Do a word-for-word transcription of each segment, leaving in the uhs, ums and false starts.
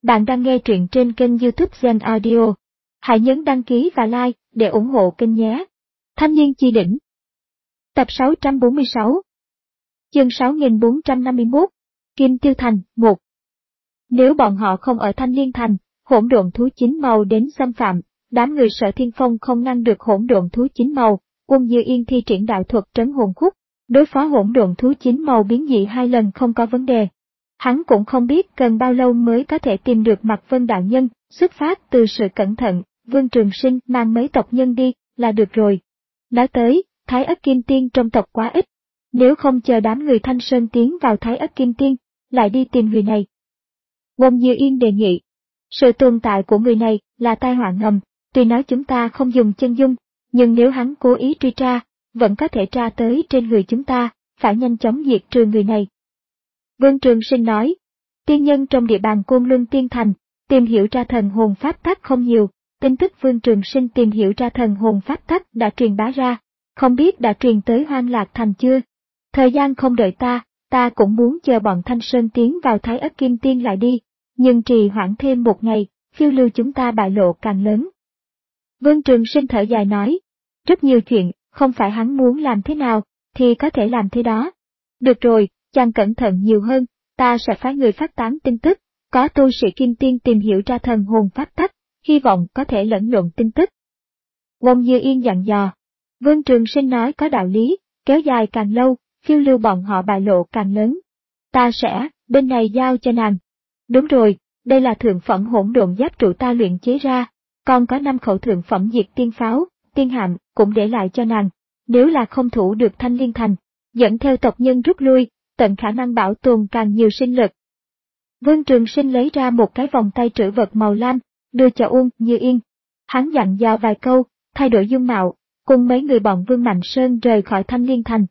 Bạn đang nghe truyện trên kênh YouTube Zen Audio. Hãy nhấn đăng ký và like để ủng hộ kênh nhé. Thanh niên chi đỉnh. Tập sáu trăm bốn mươi sáu. Chương sáu nghìn bốn trăm năm mươi mốt. Kim Tiêu Thành, một. Nếu bọn họ không ở Thanh Liên Thành, hỗn độn thú chín màu đến xâm phạm, đám người Sở Thiên Phong không ngăn được hỗn độn thú chín màu, Quân Dư Yên thi triển đạo thuật trấn hồn khúc, đối phó hỗn độn thú chín màu biến dị hai lần không có vấn đề. Hắn cũng không biết cần bao lâu mới có thể tìm được Mạc Vân đạo nhân, xuất phát từ sự cẩn thận, Vương Trường Sinh mang mấy tộc nhân đi, là được rồi. Nói tới, Thái Ất Kim Tiên trong tộc quá ít, nếu không chờ đám người Thanh Sơn tiến vào Thái Ất Kim Tiên, lại đi tìm người này. Quân Dư Yên đề nghị, sự tồn tại của người này là tai họa ngầm, tuy nói chúng ta không dùng chân dung, nhưng nếu hắn cố ý truy tra, vẫn có thể tra tới trên người chúng ta, phải nhanh chóng diệt trừ người này. Vương Trường Sinh nói, tiên nhân trong địa bàn Côn Luân Tiên Thành, tìm hiểu ra thần hồn pháp tắc không nhiều, tin tức Vương Trường Sinh tìm hiểu ra thần hồn pháp tắc đã truyền bá ra, không biết đã truyền tới Hoang Lạc Thành chưa. Thời gian không đợi ta, ta cũng muốn chờ bọn Thanh Sơn tiến vào Thái Ất Kim Tiên lại đi, nhưng trì hoãn thêm một ngày, phiêu lưu chúng ta bại lộ càng lớn. Vương Trường Sinh thở dài nói, rất nhiều chuyện, không phải hắn muốn làm thế nào, thì có thể làm thế đó. Được rồi, chàng cẩn thận nhiều hơn, ta sẽ phái người phát tán tin tức, có tu sĩ Kim Tiên tìm hiểu ra thần hồn pháp tắc, hy vọng có thể lẫn lộn tin tức. Quân Dư Yên dặn dò, Vương Trường Sinh nói có đạo lý, kéo dài càng lâu, phiêu lưu bọn họ bại lộ càng lớn. Ta sẽ, bên này giao cho nàng. Đúng rồi, đây là thượng phẩm hỗn độn giáp trụ ta luyện chế ra, còn có năm khẩu thượng phẩm diệt tiên pháo, tiên hạm cũng để lại cho nàng. Nếu là không thủ được Thanh Liên Thành, dẫn theo tộc nhân rút lui, tận khả năng bảo tồn càng nhiều sinh lực. Vương Trường Sinh lấy ra một cái vòng tay trữ vật màu lam, đưa cho Uông Như Yên. Hắn dặn dò vài câu, thay đổi dung mạo, cùng mấy người bọn Vương Mạnh Sơn rời khỏi Thanh Liên Thành.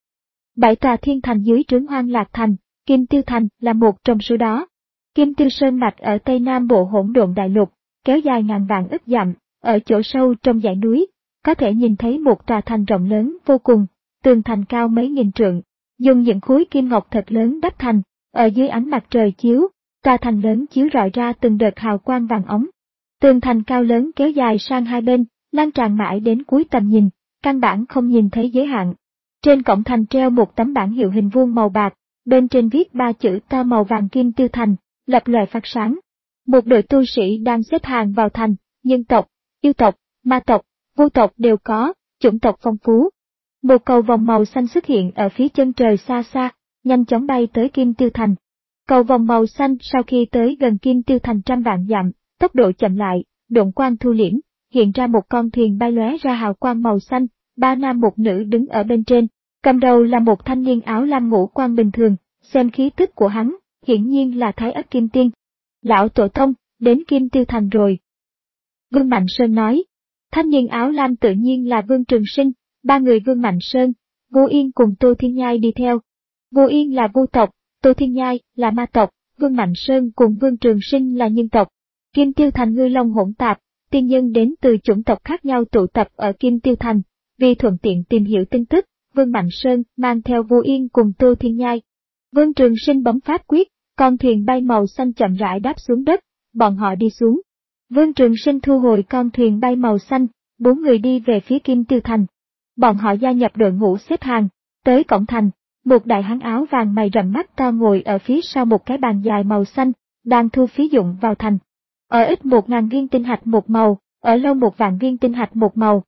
Bảy tòa thiên thành dưới trướng Hoang Lạc Thành, Kim Tiêu Thành là một trong số đó. Kim Tiêu Sơn mạch ở tây nam bộ hỗn độn đại lục, kéo dài ngàn vạn ức dặm, ở chỗ sâu trong dãy núi, có thể nhìn thấy một tòa thành rộng lớn vô cùng, tường thành cao mấy nghìn trượng, dùng những khối kim ngọc thật lớn đắp thành, ở dưới ánh mặt trời chiếu, tòa thành lớn chiếu rọi ra từng đợt hào quang vàng óng. Tường thành cao lớn kéo dài sang hai bên, lan tràn mãi đến cuối tầm nhìn, căn bản không nhìn thấy giới hạn. Trên cổng thành treo một tấm bảng hiệu hình vuông màu bạc, bên trên viết ba chữ to màu vàng Kim Tiêu Thành, lập lòe phát sáng. Một đội tu sĩ đang xếp hàng vào thành, nhân tộc, yêu tộc, ma tộc, vu tộc đều có, chủng tộc phong phú. Một cầu vòng màu xanh xuất hiện ở phía chân trời xa xa, nhanh chóng bay tới Kim Tiêu Thành. Cầu vòng màu xanh sau khi tới gần Kim Tiêu Thành trăm vạn dặm, tốc độ chậm lại, độn quang thu liễm, hiện ra một con thuyền bay lóe ra hào quang màu xanh, ba nam một nữ đứng ở bên trên, cầm đầu là một thanh niên áo lam ngũ quan bình thường, xem khí tức của hắn, hiển nhiên là Thái Ất Kim Tiên. Lão tổ tông, đến Kim Tiêu Thành rồi. Vương Mạnh Sơn nói, thanh niên áo lam tự nhiên là Vương Trường Sinh, ba người Vương Mạnh Sơn, Vô Yên cùng Tô Thiên Nhai đi theo. Vô Yên là vu tộc, Tô Thiên Nhai là ma tộc, Vương Mạnh Sơn cùng Vương Trường Sinh là nhân tộc. Kim Tiêu Thành ngư long hỗn tạp, tiên nhân đến từ chủng tộc khác nhau tụ tập ở Kim Tiêu Thành, vì thuận tiện tìm hiểu tin tức, Vương Mạnh Sơn mang theo Vô Yên cùng Tô Thiên Nhai. Vương Trường Sinh bấm pháp quyết, con thuyền bay màu xanh chậm rãi đáp xuống đất, bọn họ đi xuống. Vương Trường Sinh thu hồi con thuyền bay màu xanh, bốn người đi về phía Kim Tiêu Thành. Bọn họ gia nhập đội ngũ xếp hàng, tới cổng thành, một đại hán áo vàng mày rậm mắt to ngồi ở phía sau một cái bàn dài màu xanh, đang thu phí dụng vào thành. Ở ít một ngàn viên tinh hạch một màu, ở lâu một vạn viên tinh hạch một màu.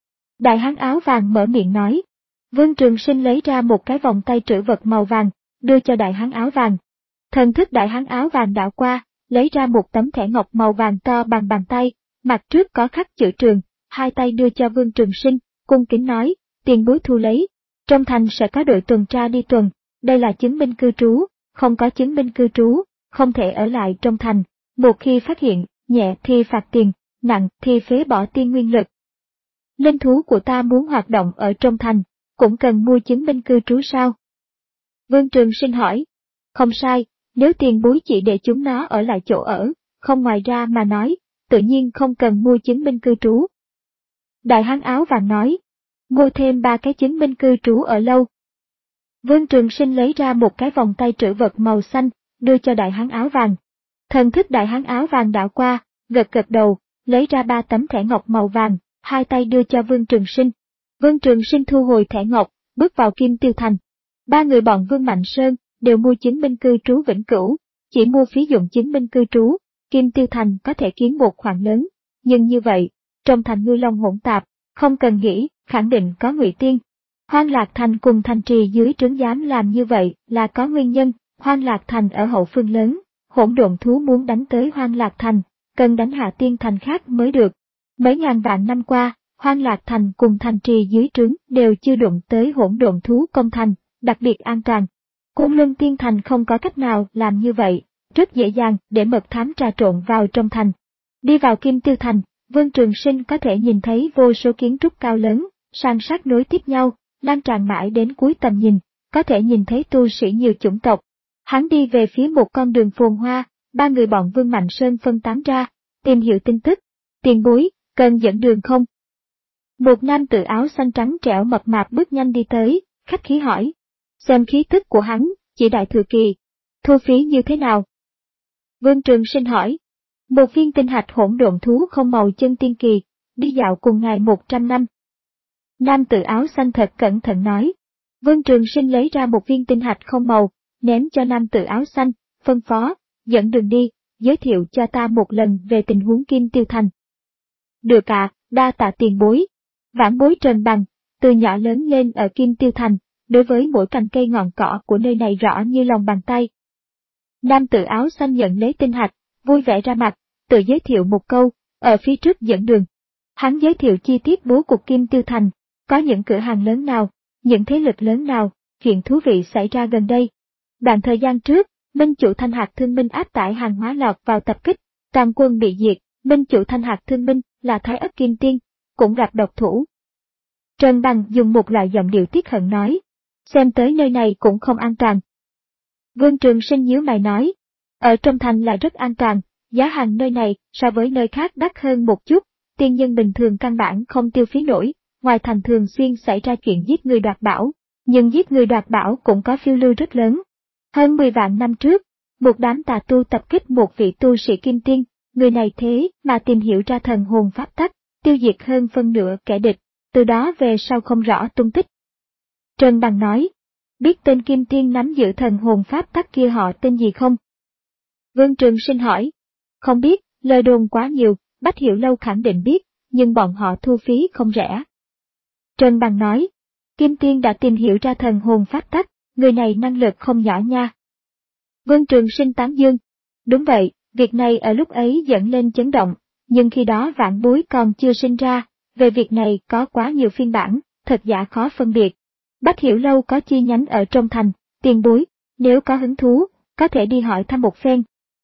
Đại hán áo vàng mở miệng nói. Vương Trường Sinh lấy ra một cái vòng tay trữ vật màu vàng, đưa cho đại hán áo vàng. Thần thức đại hán áo vàng đảo qua, lấy ra một tấm thẻ ngọc màu vàng to bằng bàn tay, mặt trước có khắc chữ Trường, hai tay đưa cho Vương Trường Sinh, cung kính nói, tiền bối thu lấy. Trong thành sẽ có đội tuần tra đi tuần, đây là chứng minh cư trú, không có chứng minh cư trú, không thể ở lại trong thành, một khi phát hiện, nhẹ thì phạt tiền, nặng thì phế bỏ tiên nguyên lực. Linh thú của ta muốn hoạt động ở trong thành, cũng cần mua chứng minh cư trú sao? Vương Trường Sinh hỏi. Không sai, nếu tiền bối chỉ để chúng nó ở lại chỗ ở, không ngoài ra mà nói, tự nhiên không cần mua chứng minh cư trú. Đại hán áo vàng nói. Mua thêm ba cái chứng minh cư trú ở lâu. Vương Trường Sinh lấy ra một cái vòng tay trữ vật màu xanh, đưa cho đại hán áo vàng. Thần thức đại hán áo vàng đảo qua, gật gật đầu, lấy ra ba tấm thẻ ngọc màu vàng, hai tay đưa cho Vương Trường Sinh. Vương Trường Sinh thu hồi thẻ ngọc, bước vào Kim Tiêu Thành. Ba người bọn Vương Mạnh Sơn đều mua chứng minh cư trú vĩnh cửu, chỉ mua phí dụng chứng minh cư trú, Kim Tiêu Thành có thể kiếm một khoản lớn, nhưng như vậy, trong thành ngư long hỗn tạp, không cần nghĩ, khẳng định có ngụy tiên. Hoang Lạc Thành cùng thành trì dưới trướng dám làm như vậy là có nguyên nhân, Hoang Lạc Thành ở hậu phương lớn, hỗn độn thú muốn đánh tới Hoang Lạc Thành, cần đánh hạ tiên thành khác mới được. Mấy ngàn vạn năm qua, Hoang Lạc Thành cùng thành trì dưới trướng đều chưa đụng tới hỗn độn thú công thành, đặc biệt an toàn. Côn Luân Tiên Thành không có cách nào làm như vậy, rất dễ dàng để mật thám trà trộn vào trong thành. Đi vào Kim Tiêu Thành, Vương Trường Sinh có thể nhìn thấy vô số kiến trúc cao lớn, san sát nối tiếp nhau, lan tràn mãi đến cuối tầm nhìn, có thể nhìn thấy tu sĩ nhiều chủng tộc. Hắn đi về phía một con đường phồn hoa, ba người bọn Vương Mạnh Sơn phân tán ra, tìm hiểu tin tức. Tiền bối, cần dẫn đường không? Một nam tử áo xanh trắng trẻo mập mạp bước nhanh đi tới, khách khí hỏi. Xem khí tức của hắn, chỉ đại thừa kỳ. Thu phí như thế nào? Vương Trường Sinh hỏi. Một viên tinh hạch hỗn độn thú không màu chân tiên kỳ, đi dạo cùng ngài một trăm năm. Nam tử áo xanh thật cẩn thận nói. Vương Trường Sinh lấy ra một viên tinh hạch không màu, ném cho nam tử áo xanh, phân phó, dẫn đường đi, giới thiệu cho ta một lần về tình huống Kim Tiêu Thành. Được ạ, đa tạ tiền bối. Vãn bối Trần Bằng, từ nhỏ lớn lên ở Kim Tiêu Thành, đối với mỗi cành cây ngọn cỏ của nơi này rõ như lòng bàn tay. Nam tử áo xanh nhận lấy tinh hạch, vui vẻ ra mặt, tự giới thiệu một câu, ở phía trước dẫn đường. Hắn giới thiệu chi tiết bố cục Kim Tiêu Thành, có những cửa hàng lớn nào, những thế lực lớn nào, chuyện thú vị xảy ra gần đây. Đoạn thời gian trước, Minh chủ Thanh Hạc Thương Minh áp tải hàng hóa lọt vào tập kích, toàn quân bị diệt, Minh chủ Thanh Hạc Thương Minh là Thái Ất Kim Tiên, cũng gặp độc thủ. Trần Bằng dùng một loại giọng điệu tiếc hận nói, xem tới nơi này cũng không an toàn. Vương Trường Sinh nhíu mày nói, ở trong thành là rất an toàn, giá hàng nơi này so với nơi khác đắt hơn một chút, tiên nhân bình thường căn bản không tiêu phí nổi, ngoài thành thường xuyên xảy ra chuyện giết người đoạt bảo, nhưng giết người đoạt bảo cũng có phiêu lưu rất lớn. Hơn mười vạn năm trước, một đám tà tu tập kích một vị tu sĩ kim tiên, người này thế mà tìm hiểu ra thần hồn pháp tắc, tiêu diệt hơn phân nửa kẻ địch, từ đó về sau không rõ tung tích. Trần Bằng nói, biết tên kim tiên nắm giữ thần hồn pháp tắc kia họ tên gì không? Vương Trường Sinh hỏi, không biết, lời đồn quá nhiều, Bách Hiểu Lâu khẳng định biết, nhưng bọn họ thu phí không rẻ. Trần Bằng nói, kim tiên đã tìm hiểu ra thần hồn pháp tắc, người này năng lực không nhỏ nha. Vương Trường Sinh tán dương, đúng vậy, việc này ở lúc ấy dẫn lên chấn động, nhưng khi đó vãn bối còn chưa sinh ra, về việc này có quá nhiều phiên bản, thật giả khó phân biệt. Bách Hiểu Lâu có chi nhánh ở trong thành, tiền bối, nếu có hứng thú, có thể đi hỏi thăm một phen.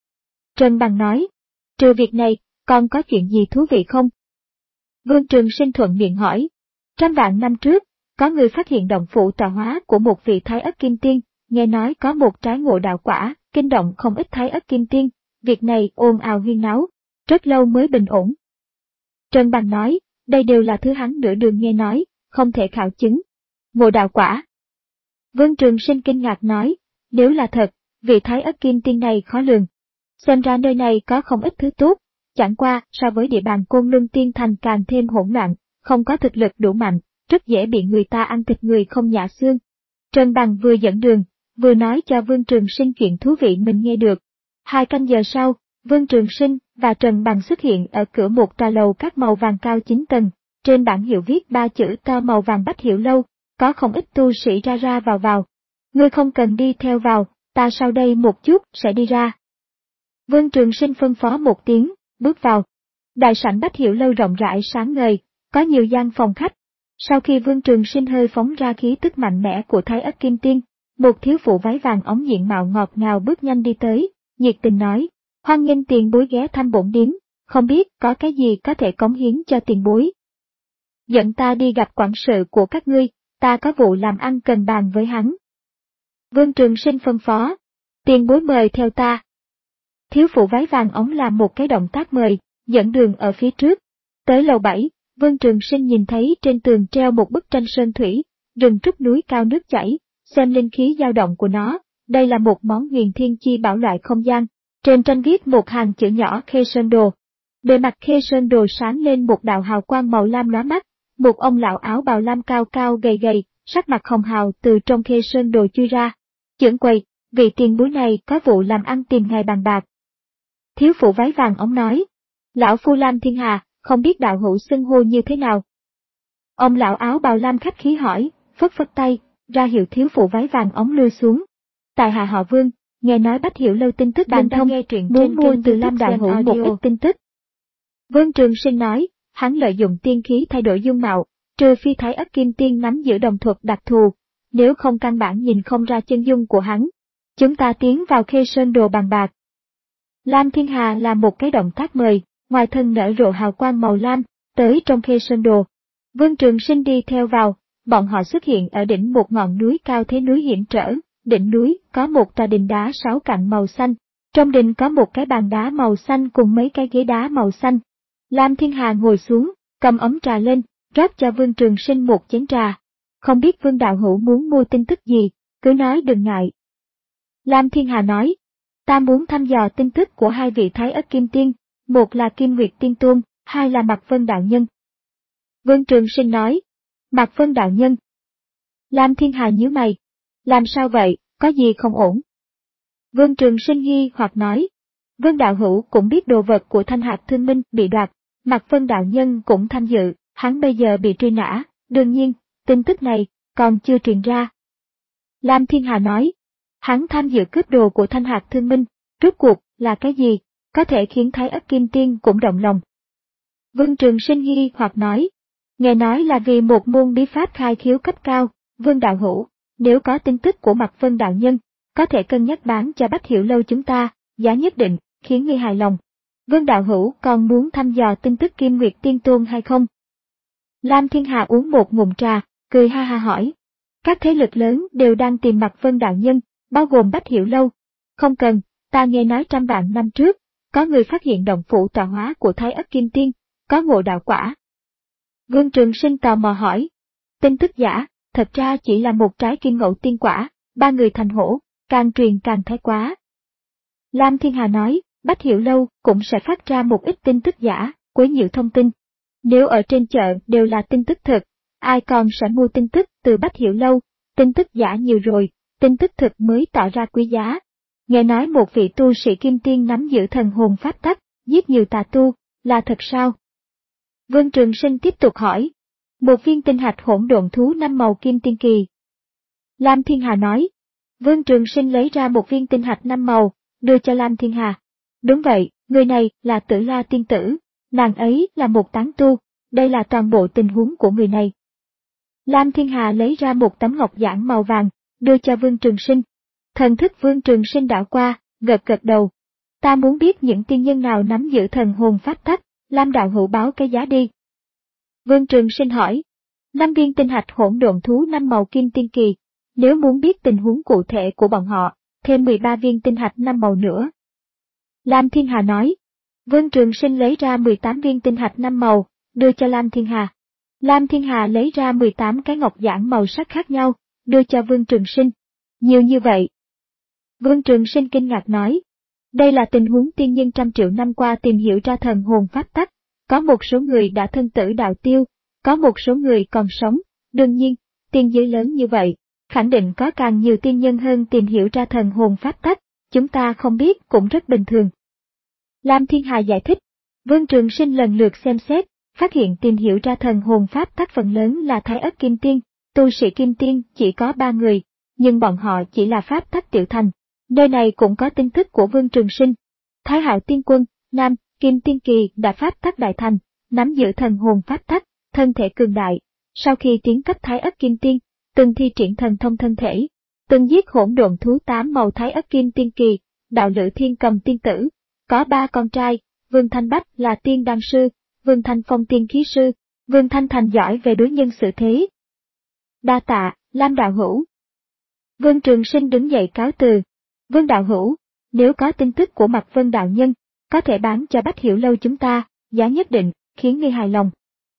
Trần Bằng nói, trừ việc này, còn có chuyện gì thú vị không? Vương Trường Sinh thuận miệng hỏi, trăm vạn năm trước, có người phát hiện động phủ tọa hóa của một vị Thái Ất Kim Tiên, nghe nói có một trái ngộ đạo quả, kinh động không ít Thái Ất Kim Tiên, việc này ồn ào huyên náo, rất lâu mới bình ổn. Trần Bằng nói, đây đều là thứ hắn nửa đường nghe nói, không thể khảo chứng. Ngộ đạo quả. Vương Trường Sinh kinh ngạc nói, nếu là thật, vị Thái Ất Kim Tiên này khó lường. Xem ra nơi này có không ít thứ tốt, chẳng qua so với địa bàn Côn Luân Tiên Thành càng thêm hỗn loạn, không có thực lực đủ mạnh, rất dễ bị người ta ăn thịt người không nhả xương. Trần Bằng vừa dẫn đường, vừa nói cho Vương Trường Sinh chuyện thú vị mình nghe được. Hai canh giờ sau, Vương Trường Sinh và Trần Bằng xuất hiện ở cửa một tòa lầu các màu vàng cao chín tầng, trên bảng hiệu viết ba chữ to màu vàng Bách Hiểu Lâu, có không ít tu sĩ ra ra vào vào. Ngươi không cần đi theo vào, ta sau đây một chút sẽ đi ra. Vương Trường Sinh phân phó một tiếng, bước vào. Đại sảnh Bách Hiểu Lâu rộng rãi sáng ngời, có nhiều gian phòng khách. Sau khi Vương Trường Sinh hơi phóng ra khí tức mạnh mẽ của Thái Ất Kim Tiên, một thiếu phụ váy vàng óng diện mạo ngọt ngào bước nhanh đi tới, nhiệt tình nói, hoan nghênh tiền bối ghé thăm bổn điếm, không biết có cái gì có thể cống hiến cho tiền bối. Dẫn ta đi gặp quản sự của các ngươi, ta có vụ làm ăn cần bàn với hắn. Vương Trường Sinh phân phó, tiền bối mời theo ta. Thiếu phụ váy vàng óng làm một cái động tác mời, dẫn đường ở phía trước. Tới lầu bảy, Vương Trường Sinh nhìn thấy trên tường treo một bức tranh sơn thủy, rừng trúc núi cao nước chảy, xem linh khí dao động của nó, đây là một món huyền thiên chi bảo loại không gian. Trên tranh viết một hàng chữ nhỏ Khê Sơn Đồ. Bề mặt Khê Sơn Đồ sáng lên một đạo hào quang màu lam lóa mắt, một ông lão áo bào lam cao cao gầy gầy, sắc mặt hồng hào từ trong Khê Sơn Đồ chui ra. Chưởng quầy, vị tiền bối này có vụ làm ăn tìm ngài bàn bạc. Thiếu phụ váy vàng ống nói. Lão phu Lam Thiên Hà, không biết đạo hữu xưng hô như thế nào. Ông lão áo bào lam khách khí hỏi, phất phất tay, ra hiệu thiếu phụ váy vàng ống lui xuống. Tại hạ họ Vương, nghe nói Bách Hiểu Lâu tin tức bạn thông, nghe truyện muốn mua từ Lam đạo hữu một ít tin tức. Vương Trường Sinh nói, hắn lợi dụng tiên khí thay đổi dung mạo, trừ phi Thái Ất Kim Tiên nắm giữ đồng thuật đặc thù, nếu không căn bản nhìn không ra chân dung của hắn. Chúng ta tiến vào Khê Sơn Đồ bàn bạc. Lam Thiên Hà làm một cái động tác mời, ngoài thân nở rộ hào quang màu lam, tới trong Khê Sơn Đồ. Vương Trường Sinh đi theo vào, bọn họ xuất hiện ở đỉnh một ngọn núi cao thế núi hiểm trở, đỉnh núi có một tòa đình đá sáu cạnh màu xanh, trong đình có một cái bàn đá màu xanh cùng mấy cái ghế đá màu xanh. Lam Thiên Hà ngồi xuống, cầm ấm trà lên, rót cho Vương Trường Sinh một chén trà. Không biết Vương đạo hữu muốn mua tin tức gì, cứ nói đừng ngại. Lam Thiên Hà nói, ta muốn thăm dò tin tức của hai vị Thái Ất Kim Tiên, một là Kim Nguyệt Tiên Tôn, hai là Mạc Vân Đạo Nhân. Vương Trường Sinh nói, Mạc Vân Đạo Nhân. Lam Thiên Hà nhíu mày, làm sao vậy, có gì không ổn? Vương Trường Sinh nghi hoặc nói, Vương đạo hữu cũng biết đồ vật của Thanh Hạc Thương Minh bị đoạt, Mạc Vân Đạo Nhân cũng tham dự, hắn bây giờ bị truy nã, đương nhiên, tin tức này còn chưa truyền ra. Lam Thiên Hà nói, hắn tham dự cướp đồ của Thanh Hạc Thương Minh, rốt cuộc là cái gì, có thể khiến Thái Ất Kim Tiên cũng động lòng. Vương Trường Sinh nghi hoặc nói, nghe nói là vì một môn bí pháp khai khiếu cấp cao, Vương đạo hữu, nếu có tin tức của Mạc Vân Đạo Nhân, có thể cân nhắc bán cho Bách Hiểu Lâu chúng ta, giá nhất định, khiến ngươi hài lòng. Vương đạo hữu còn muốn thăm dò tin tức Kim Nguyệt Tiên Tôn hay không? Lam Thiên Hà uống một ngụm trà, cười ha ha hỏi. Các thế lực lớn đều đang tìm Mạc Vân Đạo Nhân, bao gồm Bách Hiểu Lâu. Không cần, ta nghe nói trăm vạn năm trước, có người phát hiện động phủ tọa hóa của Thái Ất Kim Tiên, có ngộ đạo quả. Vương Trường Sinh tò mò hỏi. Tin tức giả, thật ra chỉ là một trái kim ngẫu tiên quả, ba người thành hổ, càng truyền càng thái quá. Lam Thiên Hà nói, Bách Hiểu Lâu cũng sẽ phát ra một ít tin tức giả, quấy nhiễu thông tin. Nếu ở trên chợ đều là tin tức thực, ai còn sẽ mua tin tức từ Bách Hiểu Lâu, tin tức giả nhiều rồi, tin tức thực mới tỏ ra quý giá. Nghe nói một vị tu sĩ Kim Tiên nắm giữ thần hồn pháp tắc, giết nhiều tà tu, là thật sao? Vương Trường Sinh tiếp tục hỏi. Một viên tinh hạch hỗn độn thú năm màu kim tiên kỳ. Lam Thiên Hà nói. Vương Trường Sinh lấy ra một viên tinh hạch năm màu, đưa cho Lam Thiên Hà. Đúng vậy, người này là Tử La tiên tử, nàng ấy là một tán tu, đây là toàn bộ tình huống của người này. Lam Thiên Hà lấy ra một tấm ngọc giản màu vàng, đưa cho Vương Trường Sinh. Thần thức Vương Trường Sinh đảo qua, gật gật đầu. Ta muốn biết những tiên nhân nào nắm giữ thần hồn pháp tắc, Lam đạo hữu báo cái giá đi. Vương Trường Sinh hỏi. Năm viên tinh hạch hỗn độn thú năm màu kim tiên kỳ, nếu muốn biết tình huống cụ thể của bọn họ, thêm mười ba viên tinh hạch năm màu nữa. Lam Thiên Hà nói. Vương Trường Sinh lấy ra mười tám viên tinh hạch năm màu, đưa cho Lam Thiên Hà. Lam Thiên Hà lấy ra mười tám cái ngọc giản màu sắc khác nhau, đưa cho Vương Trường Sinh. Nhiều như vậy. Vương Trường Sinh kinh ngạc nói. Đây là tình huống tiên nhân trăm triệu năm qua tìm hiểu ra thần hồn pháp tắc, có một số người đã thân tử đạo tiêu, có một số người còn sống, đương nhiên, tiên giới lớn như vậy, khẳng định có càng nhiều tiên nhân hơn tìm hiểu ra thần hồn pháp tắc, chúng ta không biết cũng rất bình thường. Lam Thiên Hà giải thích, Vương Trường Sinh lần lượt xem xét, phát hiện tìm hiểu ra thần hồn pháp tắc phần lớn là Thái Ất Kim Tiên, tu sĩ Kim Tiên chỉ có ba người, nhưng bọn họ chỉ là pháp tắc tiểu thành. Nơi này cũng có tin tức của Vương Trường Sinh. Thái Hạo Tiên Quân, Nam, Kim Tiên Kỳ đã pháp tắc đại thành, nắm giữ thần hồn pháp tắc, thân thể cường đại. Sau khi tiến cấp Thái Ất Kim Tiên, từng thi triển thần thông thân thể, từng giết hỗn độn thú tám màu Thái Ất Kim Tiên Kỳ, đạo lữ Thiên Cầm Tiên Tử. Có ba con trai, Vương Thanh Bách là tiên đan sư, Vương Thanh Phong tiên khí sư, Vương Thanh Thành giỏi về đối nhân xử thế. Đa tạ, Lam đạo hữu. Vương Trường Sinh đứng dậy cáo từ. Vương đạo hữu, nếu có tin tức của Mạc Vân đạo nhân, có thể bán cho Bách Hiểu Lâu chúng ta, giá nhất định, khiến ngươi hài lòng.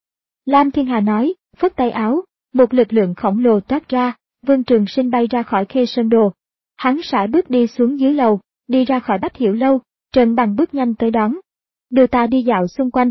Lam Thiên Hà nói, phất tay áo, một lực lượng khổng lồ toát ra, Vương Trường Sinh bay ra khỏi Khê Sơn Đồ. Hắn sải bước đi xuống dưới lầu, đi ra khỏi Bách Hiểu Lâu, Trần Bằng bước nhanh tới đón. Đưa ta đi dạo xung quanh.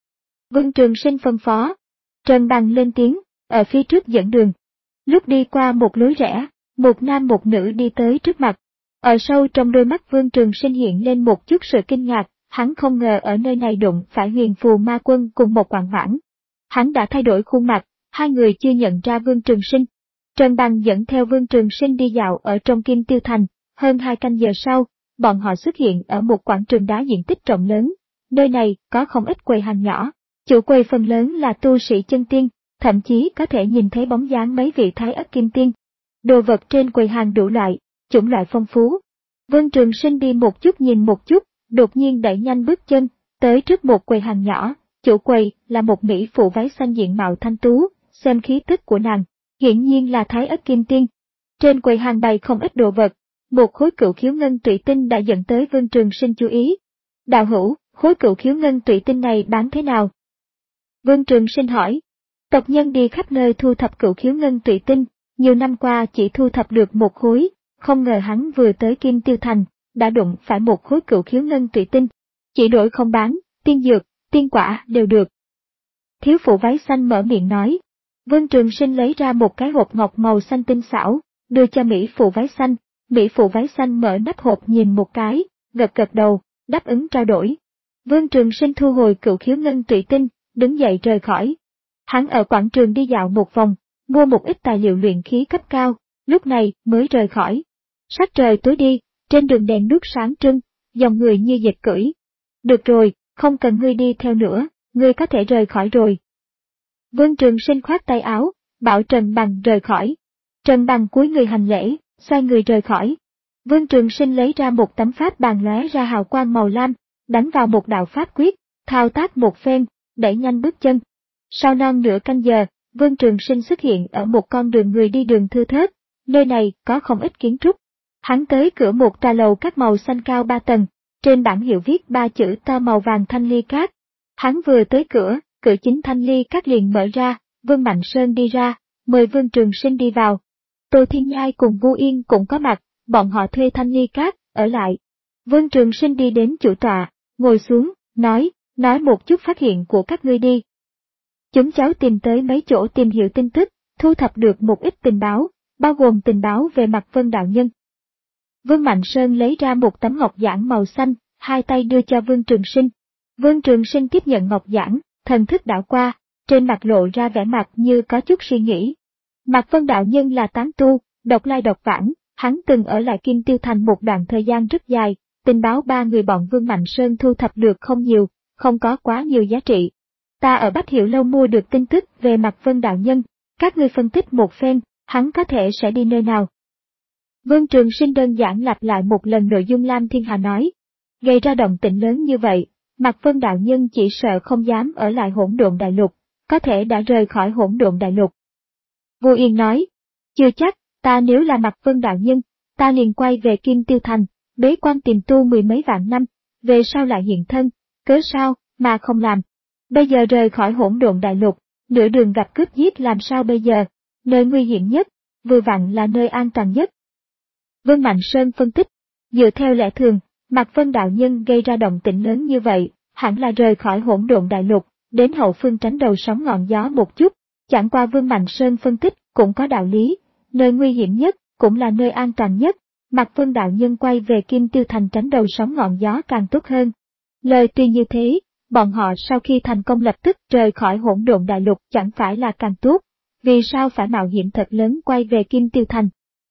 Vương Trường Sinh phân phó. Trần Bằng lên tiếng, ở phía trước dẫn đường. Lúc đi qua một lối rẽ, một nam một nữ đi tới trước mặt. Ở sâu trong đôi mắt Vương Trường Sinh hiện lên một chút sự kinh ngạc, hắn không ngờ ở nơi này đụng phải Huyền Phù Ma Quân cùng một Quảng Vãn. Hắn đã thay đổi khuôn mặt, hai người chưa nhận ra Vương Trường Sinh. Trần Bằng dẫn theo Vương Trường Sinh đi dạo ở trong Kim Tiêu Thành, hơn hai canh giờ sau, bọn họ xuất hiện ở một quảng trường đá diện tích rộng lớn. Nơi này có không ít quầy hàng nhỏ, chủ quầy phần lớn là tu sĩ chân tiên, thậm chí có thể nhìn thấy bóng dáng mấy vị thái ất kim tiên. Đồ vật trên quầy hàng đủ loại, chủng loại phong phú. Vương Trường Sinh đi một chút nhìn một chút, đột nhiên đẩy nhanh bước chân, tới trước một quầy hàng nhỏ. Chủ quầy là một mỹ phụ váy xanh diện mạo thanh tú, xem khí tức của nàng, hiển nhiên là thái ất kim tiên. Trên quầy hàng bày không ít đồ vật, một khối cửu khiếu ngân tụy tinh đã dẫn tới Vương Trường Sinh chú ý. Đạo hữu, khối cửu khiếu ngân tụy tinh này bán thế nào? Vương Trường Sinh hỏi. Tộc nhân đi khắp nơi thu thập cửu khiếu ngân tụy tinh, nhiều năm qua chỉ thu thập được một khối, không ngờ hắn vừa tới Kim Tiêu Thành, đã đụng phải một khối cửu khiếu ngân tụy tinh. Chỉ đổi không bán, tiên dược, tiên quả đều được. Thiếu phụ váy xanh mở miệng nói. Vương Trường Sinh lấy ra một cái hộp ngọc màu xanh tinh xảo, đưa cho mỹ phụ váy xanh. Mỹ phụ váy xanh mở nắp hộp nhìn một cái, gật gật đầu, đáp ứng trao đổi. Vương Trường Sinh thu hồi cửu khiếu ngân tụy tinh, đứng dậy rời khỏi. Hắn ở quảng trường đi dạo một vòng, mua một ít tài liệu luyện khí cấp cao, lúc này mới rời khỏi. Sắc trời tối đi, trên đường đèn đuốc sáng trưng, dòng người như dịch cưỡi. Được rồi, không cần ngươi đi theo nữa, ngươi có thể rời khỏi rồi. Vương Trường Sinh khoát tay áo, bảo Trần Bằng rời khỏi. Trần Bằng cúi người hành lễ, xoay người rời khỏi. Vương Trường Sinh lấy ra một tấm pháp bàn lóe ra hào quang màu lam, đánh vào một đạo pháp quyết, thao tác một phen, đẩy nhanh bước chân. Sau non nửa canh giờ, Vương Trường Sinh xuất hiện ở một con đường người đi đường thưa thớt, nơi này có không ít kiến trúc. Hắn tới cửa một tòa lầu các màu xanh cao ba tầng, trên bảng hiệu viết ba chữ to màu vàng Thanh Ly Các. Hắn vừa tới cửa, cửa chính Thanh Ly Các liền mở ra, Vương Mạnh Sơn đi ra, mời Vương Trường Sinh đi vào. Tô Thiên Nhai cùng Vu Yên cũng có mặt, bọn họ thuê Thanh Ly Các, ở lại. Vương Trường Sinh đi đến chủ tọa, ngồi xuống, nói, nói một chút phát hiện của các ngươi đi. Chúng cháu tìm tới mấy chỗ tìm hiểu tin tức, thu thập được một ít tình báo, bao gồm tình báo về Mạc Vân đạo nhân. Vương Mạnh Sơn lấy ra một tấm ngọc giản màu xanh, hai tay đưa cho Vương Trường Sinh. Vương Trường Sinh tiếp nhận ngọc giản, thần thức đảo qua, trên mặt lộ ra vẻ mặt như có chút suy nghĩ. Mạc Vân đạo nhân là tán tu, độc lai độc vãng, hắn từng ở lại Kim Tiêu Thành một đoạn thời gian rất dài, tình báo ba người bọn Vương Mạnh Sơn thu thập được không nhiều, không có quá nhiều giá trị. Ta ở Bách Hiểu Lâu mua được tin tức về Mạc Vân đạo nhân, các ngươi phân tích một phen, hắn có thể sẽ đi nơi nào. Vương Trường Sinh đơn giản lặp lại một lần nội dung Lam Thiên Hà nói. Gây ra động tĩnh lớn như vậy, Mạc Vân đạo nhân chỉ sợ không dám ở lại Hỗn Độn Đại Lục, có thể đã rời khỏi Hỗn Độn Đại Lục. Vu Yên nói, chưa chắc, ta nếu là Mạc Vân đạo nhân, ta liền quay về Kim Tiêu Thành, bế quan tìm tu mười mấy vạn năm, về sau lại hiện thân, cớ sao mà không làm. Bây giờ rời khỏi Hỗn Độn Đại Lục, nửa đường gặp cướp giết làm sao bây giờ, nơi nguy hiểm nhất, vừa vặn là nơi an toàn nhất. Vương Mạnh Sơn phân tích, dựa theo lẽ thường, Mạc Vân đạo nhân gây ra động tĩnh lớn như vậy, hẳn là rời khỏi Hỗn Độn Đại Lục, đến hậu phương tránh đầu sóng ngọn gió một chút, chẳng qua Vương Mạnh Sơn phân tích cũng có đạo lý, nơi nguy hiểm nhất, cũng là nơi an toàn nhất, Mạc Vân đạo nhân quay về Kim Tiêu Thành tránh đầu sóng ngọn gió càng tốt hơn. Lời tuy như thế, bọn họ sau khi thành công lập tức rời khỏi Hỗn Độn Đại Lục chẳng phải là càng tốt, vì sao phải mạo hiểm thật lớn quay về Kim Tiêu Thành.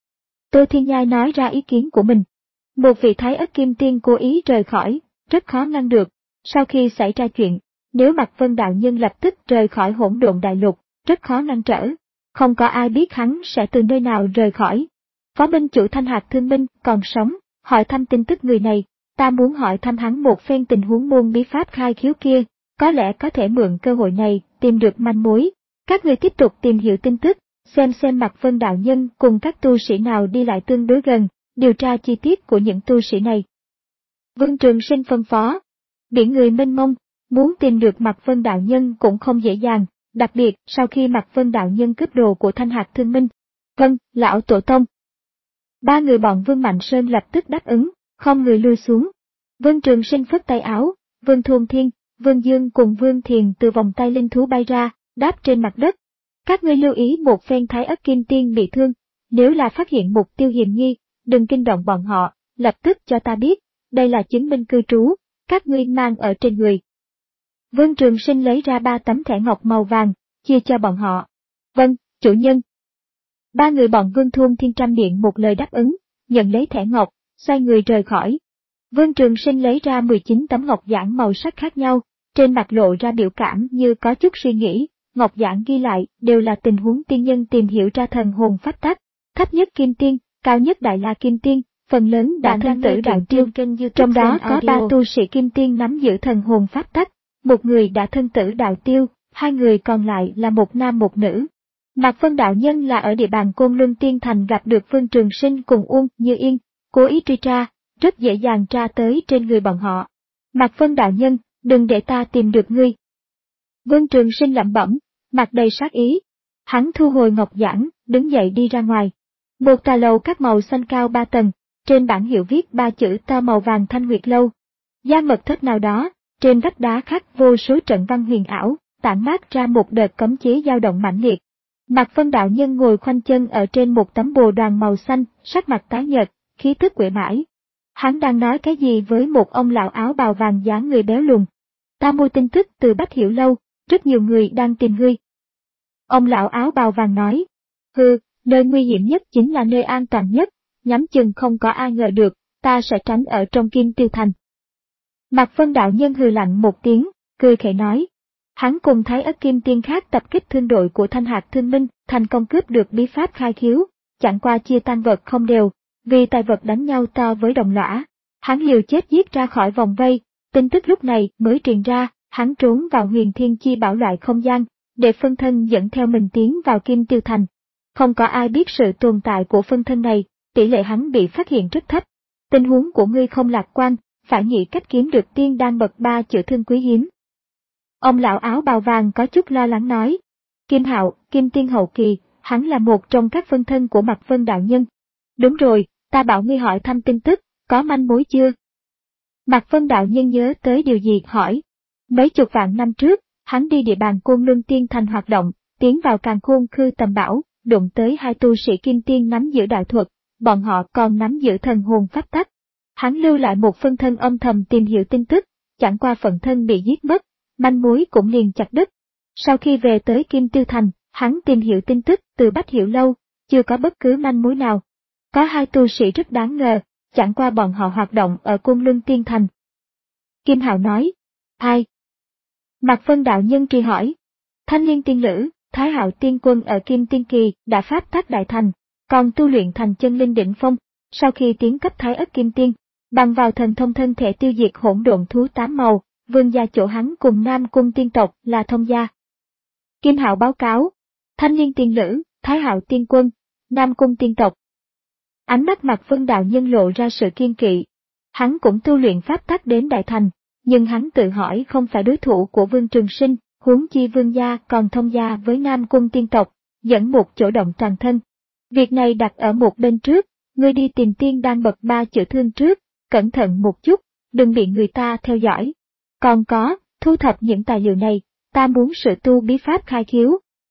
Tô Thiên Nhai nói ra ý kiến của mình. Một vị thái ất kim tiên cố ý rời khỏi, rất khó ngăn được, sau khi xảy ra chuyện, nếu Mạc Vân đạo nhân lập tức rời khỏi Hỗn Độn Đại Lục, rất khó ngăn trở, không có ai biết hắn sẽ từ nơi nào rời khỏi. Phó binh chủ Thanh Hạc Thương Minh còn sống, hỏi thăm tin tức người này, ta muốn hỏi thăm hắn một phen tình huống môn bí pháp khai khiếu kia, có lẽ có thể mượn cơ hội này tìm được manh mối. Các người tiếp tục tìm hiểu tin tức, xem xem Mạc Vân đạo nhân cùng các tu sĩ nào đi lại tương đối gần, điều tra chi tiết của những tu sĩ này. Vương Trường Sinh phân phó, biển người mênh mông, muốn tìm được Mạc Vân đạo nhân cũng không dễ dàng, đặc biệt sau khi Mạc Vân đạo nhân cướp đồ của Thanh Hạc Thương Minh. Vâng, lão tổ tông. Ba người bọn Vương Mạnh Sơn lập tức đáp ứng, không người lui xuống. Vương Trường Sinh phất tay áo, Vương Thuần Thiên, Vương Dương cùng Vương Thiền từ vòng tay linh thú bay ra, đáp trên mặt đất. Các ngươi lưu ý một phen Thái Ất Kim Tiên bị thương, nếu là phát hiện mục tiêu hiểm nghi, đừng kinh động bọn họ, lập tức cho ta biết, đây là chứng minh cư trú, các ngươi mang ở trên người. Vương Trường Sinh lấy ra ba tấm thẻ ngọc màu vàng, chia cho bọn họ. Vâng, chủ nhân. Ba người bọn Vương Thuần Thiên trăm miệng một lời đáp ứng, nhận lấy thẻ ngọc, xoay người rời khỏi. Vương Trường Sinh lấy ra mười chín tấm ngọc giản màu sắc khác nhau, trên mặt lộ ra biểu cảm như có chút suy nghĩ, ngọc giản ghi lại đều là tình huống tiên nhân tìm hiểu ra thần hồn pháp tắc, thấp nhất kim tiên, cao nhất đại la kim tiên, phần lớn đã thân tử đạo tiêu, trong đó có ba tu sĩ kim tiên nắm giữ thần hồn pháp tắc, một người đã thân tử đạo tiêu, hai người còn lại là một nam một nữ. Mạc Vân đạo nhân là ở địa bàn Côn Luân Tiên Thành gặp được Vương Trường Sinh cùng Uông Như Yên, cố ý truy tra, rất dễ dàng tra tới trên người bọn họ. Mạc Vân đạo nhân, đừng để ta tìm được ngươi. Vương Trường Sinh lẩm bẩm, mặt đầy sát ý. Hắn thu hồi ngọc giản, đứng dậy đi ra ngoài. Một tòa lầu các màu xanh cao ba tầng, trên bảng hiệu viết ba chữ to màu vàng Thanh Nguyệt Lâu. Gian mật thất nào đó, trên vách đá khắc vô số trận văn huyền ảo, tản mát ra một đợt cấm chế dao động mãnh liệt. Mạc Vân đạo nhân ngồi khoanh chân ở trên một tấm bồ đoàn màu xanh, sắc mặt tái nhợt, khí tức uể oải. Hắn đang nói cái gì với một ông lão áo bào vàng dáng người béo lùn. Ta mua tin tức từ Bách Hiểu Lâu, rất nhiều người đang tìm ngươi. Ông lão áo bào vàng nói, hừ, nơi nguy hiểm nhất chính là nơi an toàn nhất, nhắm chừng không có ai ngờ được, ta sẽ tránh ở trong Kim Tiêu Thành. Mạc Vân đạo nhân hừ lạnh một tiếng, cười khẩy nói. Hắn cùng Thái Ất Kim Tiên khác tập kích thương đội của Thanh Hạc Thương Minh, thành công cướp được bí pháp khai khiếu, chẳng qua chia tan vật không đều, vì tài vật đánh nhau to với đồng lõa. Hắn liều chết giết ra khỏi vòng vây, tin tức lúc này mới truyền ra, hắn trốn vào Huyền Thiên Chi bảo loại không gian, để phân thân dẫn theo mình tiến vào Kim Tiêu Thành. Không có ai biết sự tồn tại của phân thân này, tỷ lệ hắn bị phát hiện rất thấp. Tình huống của ngươi không lạc quan, phải nghĩ cách kiếm được tiên đan bậc ba chữa thương quý hiếm. Ông lão áo bào vàng có chút lo lắng nói. Kim Hạo, Kim Tiên hậu kỳ, hắn là một trong các phân thân của Mạc Vân đạo nhân. Đúng rồi, ta bảo ngươi hỏi thăm tin tức, có manh mối chưa? Mạc Vân đạo nhân nhớ tới điều gì hỏi. Mấy chục vạn năm trước, hắn đi địa bàn Côn Luân Tiên Thành hoạt động, tiến vào Càn Khôn Khư tầm bảo, đụng tới hai tu sĩ kim tiên nắm giữ đạo thuật, bọn họ còn nắm giữ thần hồn pháp tắc. Hắn lưu lại một phân thân âm thầm tìm hiểu tin tức, chẳng qua phần thân bị giết mất, manh mối cũng liền chặt đứt. Sau khi về tới Kim Tiêu Thành, hắn tìm hiểu tin tức từ Bách Hiểu Lâu, chưa có bất cứ manh mối nào. Có hai tu sĩ rất đáng ngờ, chẳng qua bọn họ hoạt động ở Côn Luân Tiên Thành. Kim Hạo nói, ai? Mạc Vân đạo nhân truy hỏi, Thanh Liên Tiên Lữ, Thái Hạo Tiên Quân ở Kim Tiên Kỳ đã pháp tác đại thành, còn tu luyện thành chân linh đỉnh phong, sau khi tiến cấp Thái Ất Kim Tiên, bằng vào thần thông thân thể tiêu diệt hỗn độn thú tám màu, vương gia chỗ hắn cùng Nam Cung tiên tộc là thông gia. Kim Hạo báo cáo, Thanh Liên Tiên Lữ, Thái Hạo Tiên Quân, Nam Cung tiên tộc. Ánh mắt Mạc Vân đạo nhân lộ ra sự kiên kỵ. Hắn cũng tu luyện pháp tắc đến đại thành, nhưng hắn tự hỏi không phải đối thủ của Vương Trường Sinh, huống chi vương gia còn thông gia với Nam Cung tiên tộc, dẫn một chỗ động toàn thân. Việc này đặt ở một bên trước, ngươi đi tìm tiên đan bậc ba chữa thương trước, cẩn thận một chút, đừng bị người ta theo dõi. Còn có, thu thập những tài liệu này, ta muốn sự tu bí pháp khai khiếu.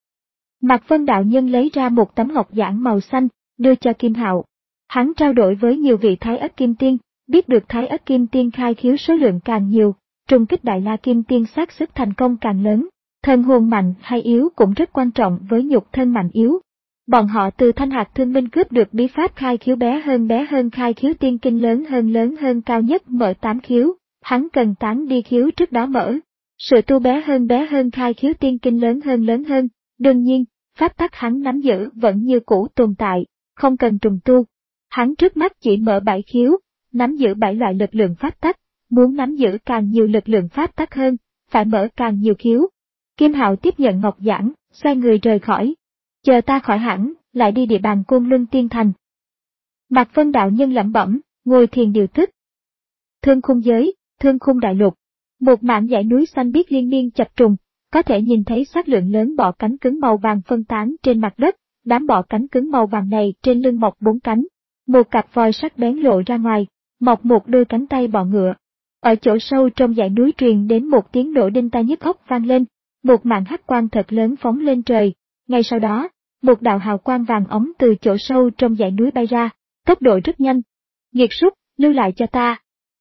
Mạc Vân đạo nhân lấy ra một tấm ngọc giản màu xanh, đưa cho Kim Hạo. Hắn trao đổi với nhiều vị Thái Ất Kim Tiên, biết được Thái Ất Kim Tiên khai khiếu số lượng càng nhiều, trùng kích Đại La Kim Tiên xác suất thành công càng lớn. Thân hồn mạnh hay yếu cũng rất quan trọng với nhục thân mạnh yếu. Bọn họ từ Thanh Hạc Thương Minh cướp được bí pháp khai khiếu bé hơn bé hơn khai khiếu tiên kinh lớn hơn lớn hơn cao nhất mở tám khiếu, hắn cần tán đi khiếu trước đó mở. Sự tu bé hơn bé hơn khai khiếu tiên kinh lớn hơn lớn hơn, đương nhiên, pháp tắc hắn nắm giữ vẫn như cũ tồn tại, không cần trùng tu. Hắn trước mắt chỉ mở bảy khiếu, nắm giữ bảy loại lực lượng pháp tắc, muốn nắm giữ càng nhiều lực lượng pháp tắc hơn, phải mở càng nhiều khiếu. Kim Hạo tiếp nhận ngọc giản, xoay người rời khỏi. Chờ ta khỏi hẳn, lại đi địa bàn Côn Luân Tiên Thành. Mạc Vân đạo nhân lẩm bẩm, ngồi thiền điều thức. Thương khung giới, thương khung đại lục. Một mảng dãy núi xanh biếc liên miên chập trùng, có thể nhìn thấy xác lượng lớn bọ cánh cứng màu vàng phân tán trên mặt đất, đám bọ cánh cứng màu vàng này trên lưng mọc bốn cánh. Một cặp voi sắc bén lộ ra ngoài, mọc một đôi cánh tay bọ ngựa. Ở chỗ sâu trong dãy núi truyền đến một tiếng nổ đinh tai nhức óc vang lên, một màn hắc quang thật lớn phóng lên trời. Ngay sau đó, một đạo hào quang vàng óng từ chỗ sâu trong dãy núi bay ra, tốc độ rất nhanh. Nghiệt súc, lưu lại cho ta.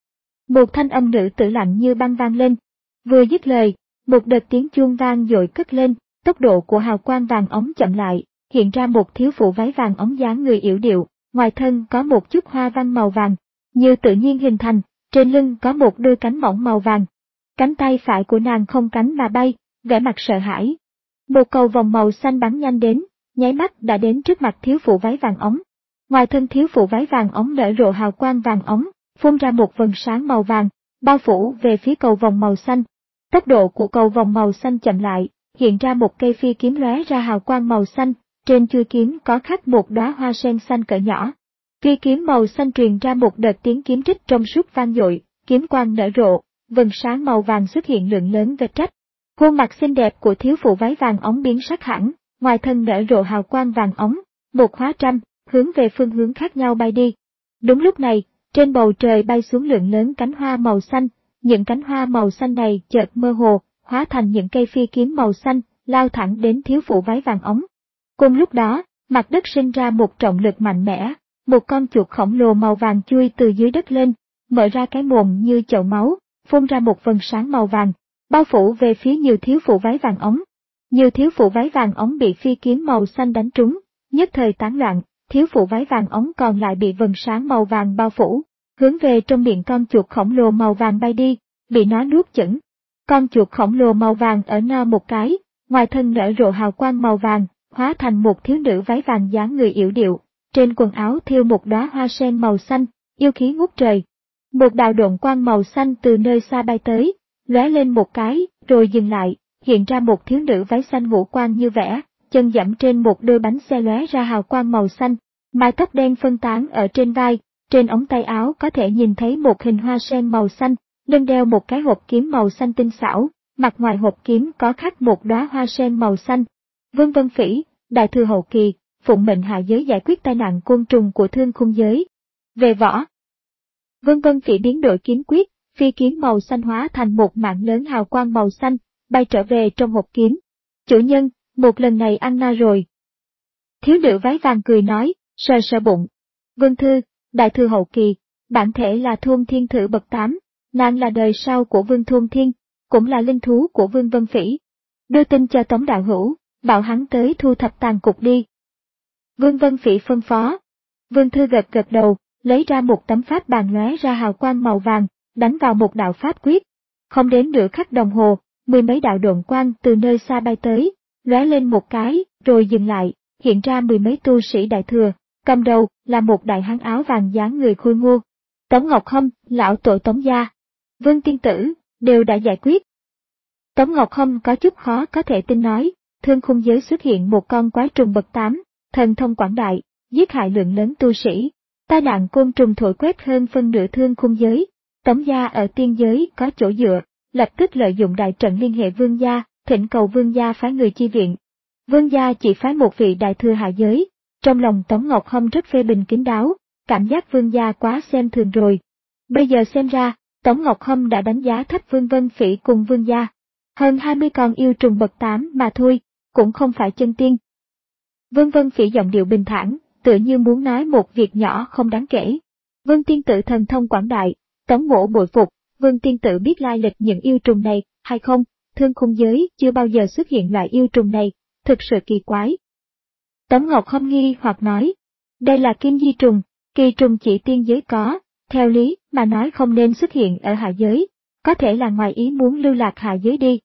Một thanh âm nữ tử lạnh như băng vang lên. Vừa dứt lời, một đợt tiếng chuông vang dội cất lên, tốc độ của hào quang vàng óng chậm lại, hiện ra một thiếu phụ váy vàng óng dáng người yểu điệu, ngoài thân có một chút hoa văn màu vàng, như tự nhiên hình thành, trên lưng có một đôi cánh mỏng màu vàng. Cánh tay phải của nàng không cánh mà bay, vẻ mặt sợ hãi. Một cầu vòng màu xanh bắn nhanh đến, nháy mắt đã đến trước mặt thiếu phụ váy vàng óng. Ngoài thân thiếu phụ váy vàng óng nở rộ hào quang vàng óng, phun ra một vầng sáng màu vàng, bao phủ về phía cầu vòng màu xanh. Tốc độ của cầu vòng màu xanh chậm lại, hiện ra một cây phi kiếm lóe ra hào quang màu xanh, trên chuôi kiếm có khắc một đóa hoa sen xanh cỡ nhỏ. Phi kiếm màu xanh truyền ra một đợt tiếng kiếm rít trong suốt vang dội, kiếm quang nở rộ, vầng sáng màu vàng xuất hiện lượng lớn vết rách. Khuôn mặt xinh đẹp của thiếu phụ váy vàng óng biến sắc hẳn, ngoài thân nở rộ hào quang vàng óng, một hóa trăm, hướng về phương hướng khác nhau bay đi. Đúng lúc này, trên bầu trời bay xuống lượng lớn cánh hoa màu xanh, những cánh hoa màu xanh này chợt mơ hồ, hóa thành những cây phi kiếm màu xanh, lao thẳng đến thiếu phụ váy vàng óng. Cùng lúc đó, mặt đất sinh ra một trọng lực mạnh mẽ, một con chuột khổng lồ màu vàng chui từ dưới đất lên, mở ra cái mồm như chậu máu, phun ra một vầng sáng màu vàng, bao phủ về phía nhiều thiếu phụ váy vàng óng. Nhiều thiếu phụ váy vàng óng bị phi kiếm màu xanh đánh trúng, nhất thời tán loạn, thiếu phụ váy vàng óng còn lại bị vầng sáng màu vàng bao phủ, hướng về trong miệng con chuột khổng lồ màu vàng bay đi, bị nó nuốt chửng. Con chuột khổng lồ màu vàng ở no một cái, ngoài thân nở rộ hào quang màu vàng, hóa thành một thiếu nữ váy vàng dáng người yểu điệu, trên quần áo thêu một đóa hoa sen màu xanh, yêu khí ngút trời. Một đạo độn quang màu xanh từ nơi xa bay tới, lóe lên một cái, rồi dừng lại, hiện ra một thiếu nữ váy xanh ngũ quan như vẽ, chân dẫm trên một đôi bánh xe lóe ra hào quang màu xanh, mái tóc đen phân tán ở trên vai, trên ống tay áo có thể nhìn thấy một hình hoa sen màu xanh, lưng đeo một cái hộp kiếm màu xanh tinh xảo, mặt ngoài hộp kiếm có khắc một đóa hoa sen màu xanh. Vương Vân Phỉ, đại thừa hậu kỳ, phụng mệnh hạ giới giải quyết tai nạn côn trùng của thương khung giới. Về võ, Vương Vân Phỉ biến đổi kiếm quyết, phi kiếm màu xanh hóa thành một mạng lớn hào quang màu xanh, bay trở về trong hộp kiếm. Chủ nhân, một lần này ăn no rồi. Thiếu nữ váy vàng cười nói, sờ sờ bụng. Vương Thư, đại thừa hậu kỳ, bản thể là Thôn Thiên Thử bậc tám, nàng là đời sau của Vương Thôn Thiên, cũng là linh thú của Vương Vân Phỉ. Đưa tin cho Tống đạo hữu, bảo hắn tới thu thập tàn cục đi. Vương Vân Phỉ phân phó. Vương Thư gật gật đầu, lấy ra một tấm pháp bàn lóe ra hào quang màu vàng, đánh vào một đạo pháp quyết. Không đến nửa khắc đồng hồ, mười mấy đạo độn quang từ nơi xa bay tới, lóe lên một cái, rồi dừng lại, hiện ra mười mấy tu sĩ đại thừa, cầm đầu là một đại hán áo vàng dáng người khôi ngô. Tống Ngọc Hâm, lão tổ Tống gia, Vương Tiên Tử, đều đã giải quyết. Tống Ngọc Hâm có chút khó có thể tin nói, thương khung giới xuất hiện một con quái trùng bậc tám, thần thông quảng đại, giết hại lượng lớn tu sĩ. Tai nạn côn trùng thổi quét hơn phân nửa thương khung giới. Tống gia ở tiên giới có chỗ dựa, lập tức lợi dụng đại trận liên hệ Vương gia, thỉnh cầu Vương gia phái người chi viện. Vương gia chỉ phái một vị đại thừa hạ giới. Trong lòng Tống Ngọc Hâm rất phê bình kín đáo, cảm giác Vương gia quá xem thường rồi. Bây giờ xem ra, Tống Ngọc Hâm đã đánh giá thấp Vương Vân Phỉ cùng Vương gia. Hơn hai mươi con yêu trùng bậc tám mà thôi, cũng không phải chân tiên. Vương Vân Phỉ giọng điệu bình thản, tựa như muốn nói một việc nhỏ không đáng kể. Vương Tiên Tử thần thông quảng đại, Tống Mỗ bội phục, Vương Tiên Tử biết lai lịch những yêu trùng này, hay không? Thương khung giới chưa bao giờ xuất hiện loại yêu trùng này, thực sự kỳ quái. Tống Ngọc Hâm nghi hoặc nói, đây là kim di trùng, kỳ trùng chỉ tiên giới có, theo lý mà nói không nên xuất hiện ở hạ giới, có thể là ngoài ý muốn lưu lạc hạ giới đi.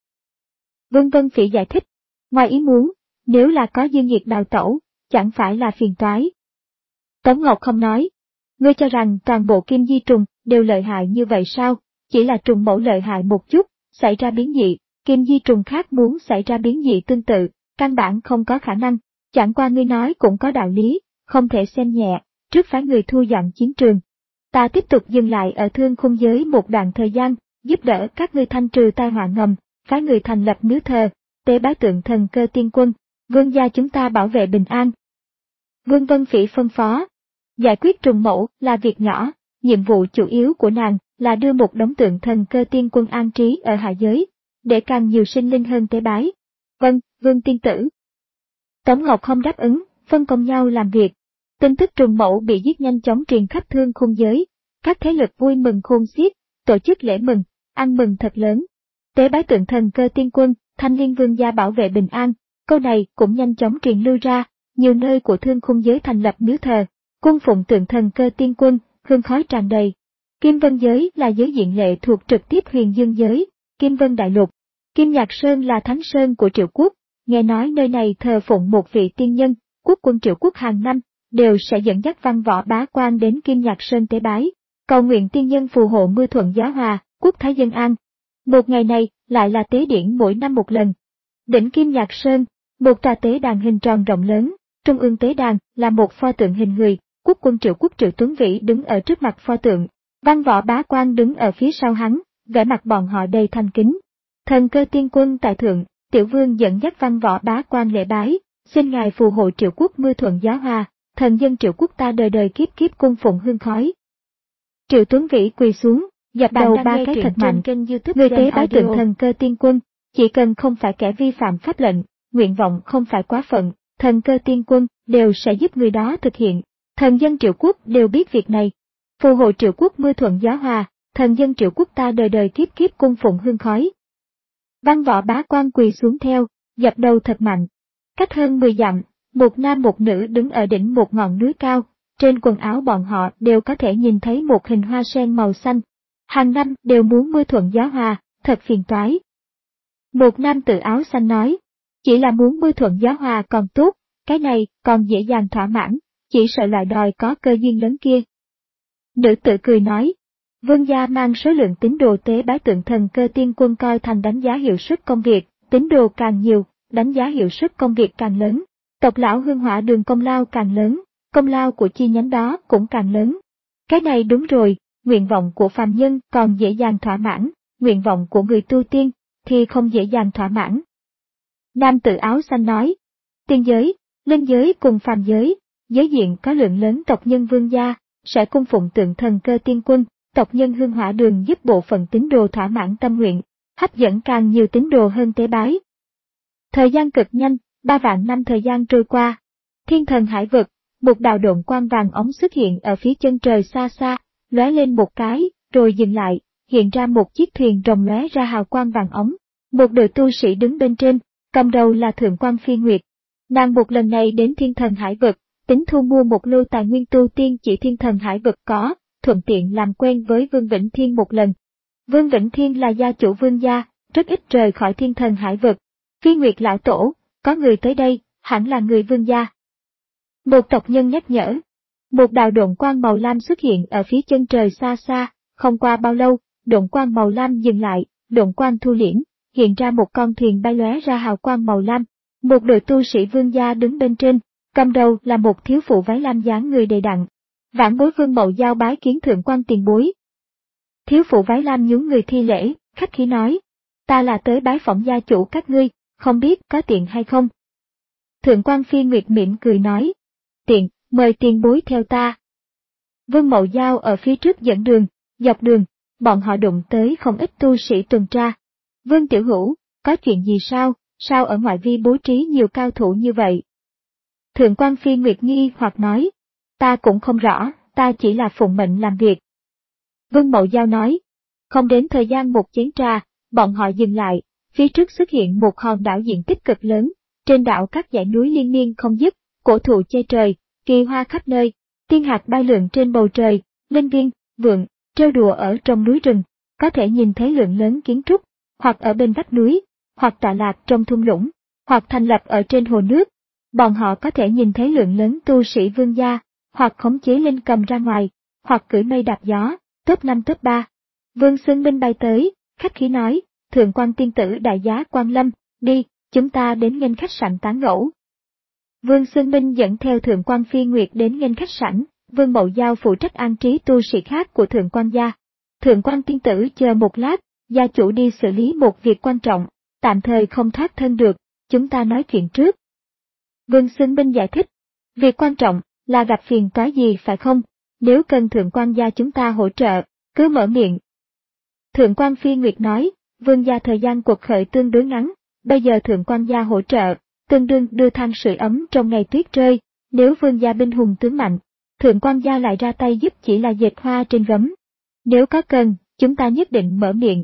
Vương Vân Phỉ giải thích, ngoài ý muốn, nếu là có dương nhiệt đào tẩu, chẳng phải là phiền toái. Tống Ngọc không nói, ngươi cho rằng toàn bộ kim di trùng đều lợi hại như vậy sao, chỉ là trùng mẫu lợi hại một chút, xảy ra biến dị, kim di trùng khác muốn xảy ra biến dị tương tự, căn bản không có khả năng, chẳng qua ngươi nói cũng có đạo lý, không thể xem nhẹ, trước phái người thu dọn chiến trường. Ta tiếp tục dừng lại ở thương khung giới một đoạn thời gian, giúp đỡ các ngươi thanh trừ tai họa ngầm, phái người thành lập miếu thờ, tế bái tượng thần Cơ Tiên Quân, Vương gia chúng ta bảo vệ bình an. Vương Vân Phỉ phân phó, giải quyết trùng mẫu là việc nhỏ, nhiệm vụ chủ yếu của nàng là đưa một đống tượng thần cơ tiên quân an trí ở hạ giới, để càng nhiều sinh linh hơn tế bái. Vâng, Vương tiên tử. Tống Ngọc không đáp ứng, phân công nhau làm việc. Tin tức trùng mẫu bị giết nhanh chóng truyền khắp thương khung giới, các thế lực vui mừng khôn xiết, tổ chức lễ mừng, ăn mừng thật lớn. Tế bái tượng thần cơ tiên quân, Thanh Liên Vương gia bảo vệ bình an, câu này cũng nhanh chóng truyền lưu ra, nhiều nơi của thương khung giới thành lập miếu thờ, cung phụng tượng thần cơ tiên quân, hương khói tràn đầy. Kim Vân giới là giới diện lệ thuộc trực tiếp Huyền Dương giới, Kim Vân đại lục. Kim Nhạc Sơn là thánh sơn của Triệu Quốc, nghe nói nơi này thờ phụng một vị tiên nhân, quốc quân Triệu Quốc hàng năm đều sẽ dẫn dắt văn võ bá quan đến Kim Nhạc Sơn tế bái, cầu nguyện tiên nhân phù hộ mưa thuận gió hòa, quốc thái dân an. Một ngày này lại là tế điển mỗi năm một lần. Đỉnh Kim Nhạc Sơn, một tòa tế đàn hình tròn rộng lớn, trung ương tế đàn là một pho tượng hình người, quốc quân Triệu Quốc Triệu Tuấn Vĩ đứng ở trước mặt pho tượng, văn võ bá quan đứng ở phía sau hắn, vẻ mặt bọn họ đầy thành kính. Thần cơ tiên quân tại thượng, Tiểu Vương dẫn dắt văn võ bá quan lễ bái, xin ngài phù hộ Triệu Quốc mưa thuận gió hòa, thần dân Triệu Quốc ta đời đời kiếp kiếp cung phụng hương khói. Triệu Tuấn Vĩ quỳ xuống, dập đầu ba cái thật mạnh, người tế bái tượng thần cơ tiên quân, chỉ cần không phải kẻ vi phạm pháp lệnh, nguyện vọng không phải quá phận, thần cơ tiên quân đều sẽ giúp người đó thực hiện. Thần dân Triệu Quốc đều biết việc này. Phù hộ Triệu Quốc mưa thuận gió hòa, thần dân Triệu Quốc ta đời đời kiếp kiếp cung phụng hương khói. Văn võ bá quan quỳ xuống theo, dập đầu thật mạnh. Cách hơn mười dặm, một nam một nữ đứng ở đỉnh một ngọn núi cao, trên quần áo bọn họ đều có thể nhìn thấy một hình hoa sen màu xanh. Hàng năm đều muốn mưa thuận gió hòa, thật phiền toái. Một nam tử áo xanh nói, chỉ là muốn mưa thuận gió hòa còn tốt, cái này còn dễ dàng thỏa mãn, chỉ sợ lại đòi có cơ duyên lớn kia. Nữ tử cười nói, vương gia mang số lượng tín đồ tế bái tượng thần cơ tiên quân coi thành đánh giá hiệu suất công việc, tín đồ càng nhiều, đánh giá hiệu suất công việc càng lớn, tộc lão hương hỏa đường công lao càng lớn, công lao của chi nhánh đó cũng càng lớn. Cái này đúng rồi, nguyện vọng của phàm nhân còn dễ dàng thỏa mãn, nguyện vọng của người tu tiên thì không dễ dàng thỏa mãn. Nam tử áo xanh nói, tiên giới, linh giới cùng phàm giới, giới diện có lượng lớn tộc nhân vương gia, sẽ cung phụng tượng thần cơ tiên quân, tộc nhân hương hỏa đường giúp bộ phận tín đồ thỏa mãn tâm nguyện, hấp dẫn càng nhiều tín đồ hơn tế bái. Thời gian cực nhanh, ba vạn năm thời gian trôi qua. Thiên thần hải vực, một đạo độn quang vàng ống xuất hiện ở phía chân trời xa xa, lóe lên một cái, rồi dừng lại, hiện ra một chiếc thuyền rồng lóe ra hào quang vàng ống. Một đội tu sĩ đứng bên trên, cầm đầu là Thượng quan Phi Nguyệt. Nàng một lần này đến thiên thần hải vực, tính thu mua một lô tài nguyên tu tiên chỉ thiên thần hải vực có, thuận tiện làm quen với Vương Vĩnh Thiên một lần. Vương Vĩnh Thiên là gia chủ vương gia, rất ít rời khỏi thiên thần hải vực. Phi Nguyệt lão tổ, có người tới đây, hẳn là người vương gia. Một tộc nhân nhắc nhở. Một đạo độn quang màu lam xuất hiện ở phía chân trời xa xa, không qua bao lâu, độn quang màu lam dừng lại, độn quang thu liễm, hiện ra một con thuyền bay lóe ra hào quang màu lam. Một đội tu sĩ vương gia đứng bên trên, cầm đầu là một thiếu phụ váy lam dáng người đầy đặn. Vãn bối Vương Mậu Giao bái kiến thượng quan tiền bối. Thiếu phụ váy lam nhún người thi lễ, khách khí nói, ta là tới bái phỏng gia chủ các ngươi, không biết có tiện hay không. Thượng quan Phi Nguyệt mỉm cười nói, tiện, mời tiền bối theo ta. Vương Mậu Giao ở phía trước dẫn đường, dọc đường, bọn họ đụng tới không ít tu sĩ tuần tra. Vương Tiểu Hữu, có chuyện gì sao, sao ở ngoại vi bố trí nhiều cao thủ như vậy? Thượng quan Phi Nguyệt nghi hoặc nói, ta cũng không rõ, ta chỉ là phụng mệnh làm việc. Vương Mậu Giao nói, không đến thời gian một chén trà, bọn họ dừng lại, phía trước xuất hiện một hòn đảo diện tích cực lớn, trên đảo các dãy núi liên miên không dứt, cổ thụ che trời, kỳ hoa khắp nơi, tiên hạt bay lượn trên bầu trời, linh viên, vượn, trêu đùa ở trong núi rừng, có thể nhìn thấy lượng lớn kiến trúc, hoặc ở bên vách núi, hoặc tọa lạc trong thung lũng, hoặc thành lập ở trên hồ nước. Bọn họ có thể nhìn thấy lượng lớn tu sĩ vương gia, hoặc khống chế linh cầm ra ngoài, hoặc cưỡi mây đạp gió, top năm top ba. Vương Xuân Minh bay tới, khách khí nói, thượng quan tiên tử đại giá quan lâm, đi, chúng ta đến nghênh khách sạn tán gẫu. Vương Xuân Minh dẫn theo thượng quan Phi Nguyệt đến nghênh khách sạn, Vương Mậu Giao phụ trách an trí tu sĩ khác của thượng quan gia. Thượng quan tiên tử chờ một lát, gia chủ đi xử lý một việc quan trọng, tạm thời không thoát thân được, chúng ta nói chuyện trước. Vương Xuân Minh giải thích, việc quan trọng là gặp phiền toái gì phải không? nếu cần thượng quan gia chúng ta hỗ trợ, cứ mở miệng. Thượng quan Phi Nguyệt nói, vương gia thời gian cuộc khởi tương đối ngắn, bây giờ thượng quan gia hỗ trợ, tương đương đưa than sưởi ấm trong ngày tuyết rơi, nếu vương gia binh hùng tướng mạnh, thượng quan gia lại ra tay giúp chỉ là dệt hoa trên gấm. Nếu có cần, chúng ta nhất định mở miệng.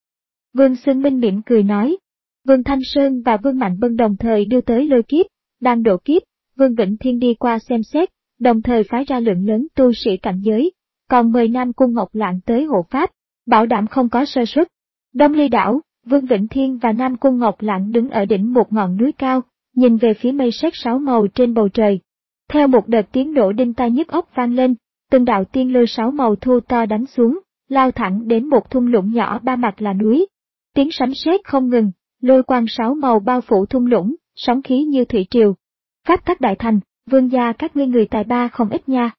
Vương Xưng Minh mỉm cười nói, Vương Thanh Sơn và Vương Mạnh Bân đồng thời đưa tới lôi kiếp, đang độ kiếp, Vương Vĩnh Thiên đi qua xem xét, đồng thời phái ra lượng lớn tu sĩ cảnh giới, còn mời Nam Cung Ngọc Lạng tới hộ pháp, bảo đảm không có sơ suất. Đông Ly đảo, Vương Vĩnh Thiên và Nam Cung Ngọc Lạng đứng ở đỉnh một ngọn núi cao, nhìn về phía mây sét sáu màu trên bầu trời. Theo một đợt tiếng nổ đinh tai nhức óc vang lên, từng đạo tiên lôi sáu màu thu to đánh xuống, lao thẳng đến một thung lũng nhỏ ba mặt là núi. Tiếng sấm sét không ngừng, lôi quang sáu màu bao phủ thung lũng, sóng khí như thủy triều. Pháp tắc đại thành, vương gia các ngươi người tài ba không ít nha.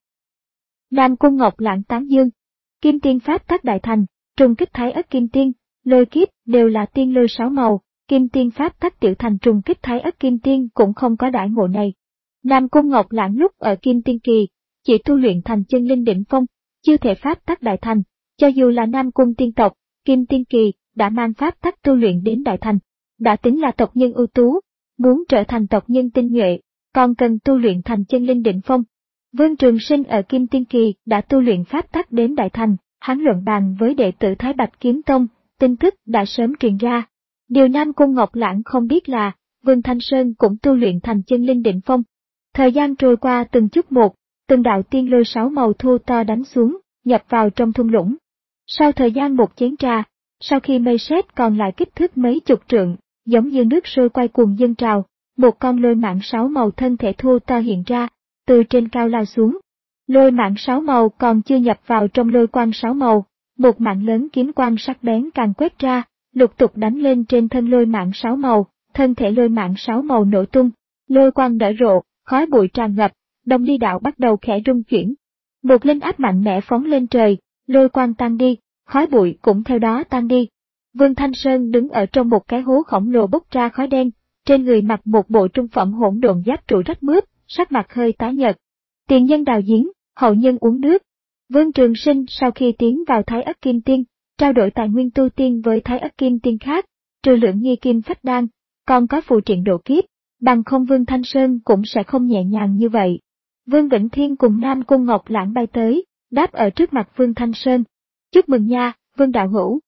Nam Cung Ngọc Lạng tán dương. Kim tiên pháp tắc đại thành, trùng kích thái ất kim tiên, lôi kiếp đều là tiên lôi sáu màu, kim tiên pháp tắc tiểu thành trùng kích thái ất kim tiên cũng không có đãi ngộ này. Nam Cung Ngọc Lạng lúc ở kim tiên kỳ, chỉ tu luyện thành chân linh đỉnh phong, chưa thể pháp tắc đại thành, cho dù là Nam Cung tiên tộc, kim tiên kỳ, đã mang pháp tắc tu luyện đến đại thành, đã tính là tộc nhân ưu tú, muốn trở thành tộc nhân tinh nhuệ, còn cần tu luyện thành chân linh đỉnh phong. Vương Trường Sinh ở kim tiên kỳ đã tu luyện pháp tắc đến đại thành, hắn luận bàn với đệ tử Thái Bạch Kiếm Tông, tin tức đã sớm truyền ra. Điều Nam Cung Ngọc Lãng không biết là, Vương Thanh Sơn cũng tu luyện thành chân linh đỉnh phong. Thời gian trôi qua từng chút một, từng đạo tiên lôi sáu màu thu to đánh xuống, nhập vào trong thung lũng. Sau thời gian một chén trà, sau khi mây sét còn lại kích thước mấy chục trượng, giống như nước sôi quay cuồng dâng trào, một con lôi mạng sáu màu thân thể thu to hiện ra, từ trên cao lao xuống. Lôi mạng sáu màu còn chưa nhập vào trong lôi quang sáu màu, một mạng lớn kiếm quang sắc bén càng quét ra, lục tục đánh lên trên thân lôi mạng sáu màu, thân thể lôi mạng sáu màu nổ tung, lôi quang nở rộ, khói bụi tràn ngập, Đông Ly đạo bắt đầu khẽ rung chuyển. Một linh áp mạnh mẽ phóng lên trời, lôi quang tan đi, khói bụi cũng theo đó tan đi. Vương Thanh Sơn đứng ở trong một cái hố khổng lồ bốc ra khói đen, trên người mặc một bộ trung phẩm hỗn độn giáp trụ rách mướp, sắc mặt hơi tái nhợt. Tiền nhân đào giếng, hậu nhân uống nước. Vương Trường Sinh sau khi tiến vào Thái Ất Kim Tiên, trao đổi tài nguyên tu tiên với Thái Ất Kim Tiên khác, trừ lượng nghi kim phách đan, còn có phù triện độ kiếp, bằng không Vương Thanh Sơn cũng sẽ không nhẹ nhàng như vậy. Vương Vĩnh Thiên cùng Nam Cung Ngọc Lãng bay tới, đáp ở trước mặt Vương Thanh Sơn. Chúc mừng nha, Vương đạo hữu.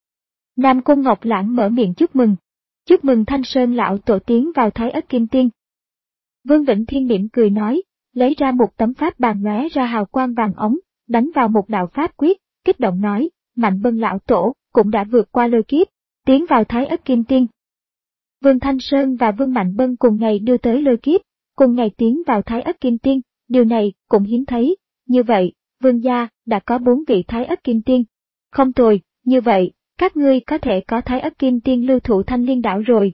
Nam Cung Ngọc Lãng mở miệng chúc mừng. Chúc mừng Thanh Sơn lão tổ tiến vào Thái Ất Kim Tiên. Vương Vĩnh Thiên mỉm cười nói, lấy ra một tấm pháp bàn lóe ra hào quang vàng ống, đánh vào một đạo pháp quyết, kích động nói, Mạnh Bân lão tổ cũng đã vượt qua lôi kiếp, tiến vào Thái Ất Kim Tiên. Vương Thanh Sơn và Vương Mạnh Bân cùng ngày đưa tới lôi kiếp, cùng ngày tiến vào Thái Ất Kim Tiên, điều này cũng hiếm thấy. Như vậy, Vương gia đã có bốn vị Thái Ất Kim Tiên. Không tồi, như vậy, các ngươi có thể có Thái Ất Kim Tiên lưu thủ Thanh Liên đảo rồi.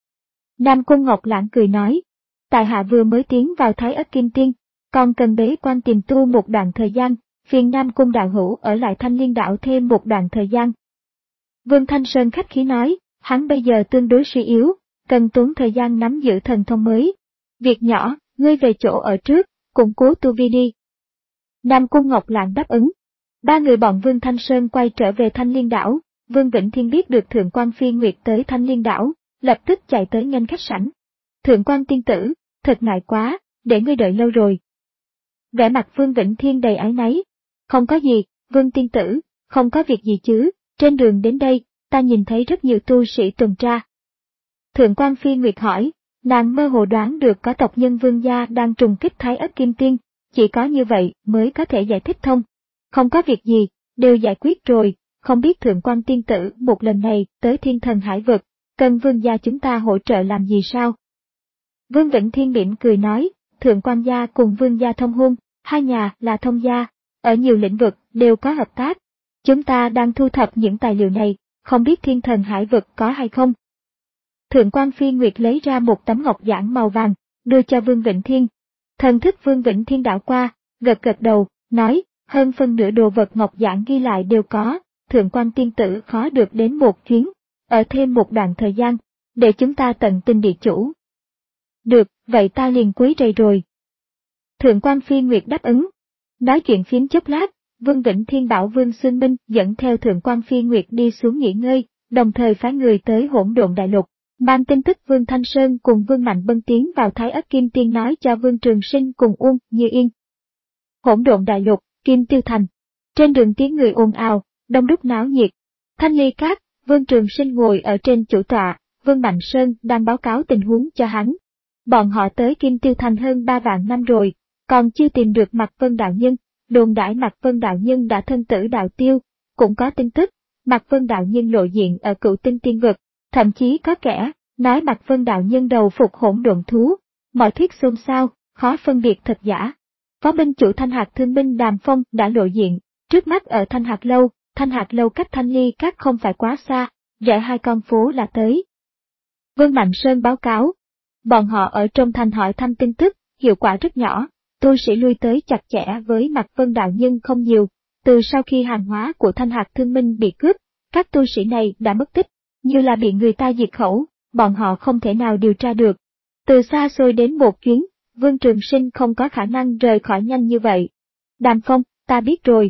Nam Cung Ngọc Lãng cười nói, tại hạ vừa mới tiến vào Thái Ất Kim Tiên, còn cần bế quan tìm tu một đoạn thời gian, phiền Nam Cung đạo hữu ở lại Thanh Liên đảo thêm một đoạn thời gian. Vương Thanh Sơn khách khí nói, hắn bây giờ tương đối suy yếu, cần tốn thời gian nắm giữ thần thông mới. Việc nhỏ, ngươi về chỗ ở trước, củng cố tu vi đi. Nam Cung Ngọc Lãng đáp ứng. Ba người bọn Vương Thanh Sơn quay trở về Thanh Liên đảo, Vương Vĩnh Thiên biết được Thượng quan Phi Nguyệt tới Thanh Liên đảo, lập tức chạy tới nghênh khách sảnh. Thượng quan tiên tử, thật ngại quá, để ngươi đợi lâu rồi. Vẻ mặt Vương Vĩnh Thiên đầy áy náy. Không có gì, Vương tiên tử, không có việc gì chứ, trên đường đến đây, ta nhìn thấy rất nhiều tu sĩ tuần tra. Thượng quan Phi Nguyệt hỏi, nàng mơ hồ đoán được có tộc nhân Vương gia đang trùng kích Thái Ất Kim Tiên, chỉ có như vậy mới có thể giải thích thông. Không có việc gì, đều giải quyết rồi, không biết Thượng quan tiên tử một lần này tới Thiên Thần Hải Vực, cần Vương gia chúng ta hỗ trợ làm gì sao? Vương Vĩnh Thiên mỉm cười nói, Thượng quan gia cùng Vương gia thông hôn, hai nhà là thông gia, ở nhiều lĩnh vực đều có hợp tác. Chúng ta đang thu thập những tài liệu này, không biết Thiên Thần Hải Vực có hay không? Thượng quan Phi Nguyệt lấy ra một tấm ngọc giản màu vàng, đưa cho Vương Vĩnh Thiên. Thần thức Vương Vĩnh Thiên đảo qua, gật gật đầu, nói, hơn phân nửa đồ vật ngọc giản ghi lại đều có, Thượng quan tiên tử khó được đến một chuyến, ở thêm một đoạn thời gian, để chúng ta tận tình địa chủ. Được, vậy ta liền quấy rầy rồi. Thượng quan Phi Nguyệt đáp ứng. Nói chuyện phím chốc lát, Vương Vĩnh Thiên bảo Vương Xuân Minh dẫn theo Thượng quan Phi Nguyệt đi xuống nghỉ ngơi, đồng thời phái người tới Hỗn Độn Đại Lục. Mang tin tức Vương Thanh Sơn cùng Vương Mạnh Bân tiến vào Thái Ất Kim Tiên nói cho Vương Trường Sinh cùng Uông Như Yên. Hỗn Độn Đại Lục, Kim Tiêu Thành. Trên đường tiếng người ồn ào, đông đúc náo nhiệt. Thanh Ly Các, Vương Trường Sinh ngồi ở trên chủ tọa, Vương Mạnh Sơn đang báo cáo tình huống cho hắn. Bọn họ tới Kim Tiêu Thành hơn ba vạn năm rồi, còn chưa tìm được Mạc Vân Đạo Nhân. Đồn đãi Mạc Vân Đạo Nhân đã thân tử đạo tiêu, cũng có tin tức, Mạc Vân Đạo Nhân lộ diện ở Cửu Tinh Tiên Vực, thậm chí có kẻ nói Mạc Vân Đạo Nhân đầu phục hỗn độn thú, mọi thuyết xôn xao, khó phân biệt thật giả. Phó binh chủ Thanh Hạc Thương binh Đàm Phong đã lộ diện, trước mắt ở Thanh Hạc Lâu, Thanh Hạc Lâu cách Thanh Ly Các không phải quá xa, rẽ hai con phố là tới. Vương Mạnh Sơn báo cáo, bọn họ ở trong thành hỏi thăm tin tức, hiệu quả rất nhỏ. Tu sĩ lui tới chặt chẽ với Mạc Vân Đạo Nhân không nhiều, từ sau khi hàng hóa của Thanh Hạc Thương Minh bị cướp, các tu sĩ này đã mất tích, như là bị người ta diệt khẩu, bọn họ không thể nào điều tra được. Từ xa xôi đến một chuyến, Vương Trường Sinh không có khả năng rời khỏi nhanh như vậy. Đàm Phong, ta biết rồi.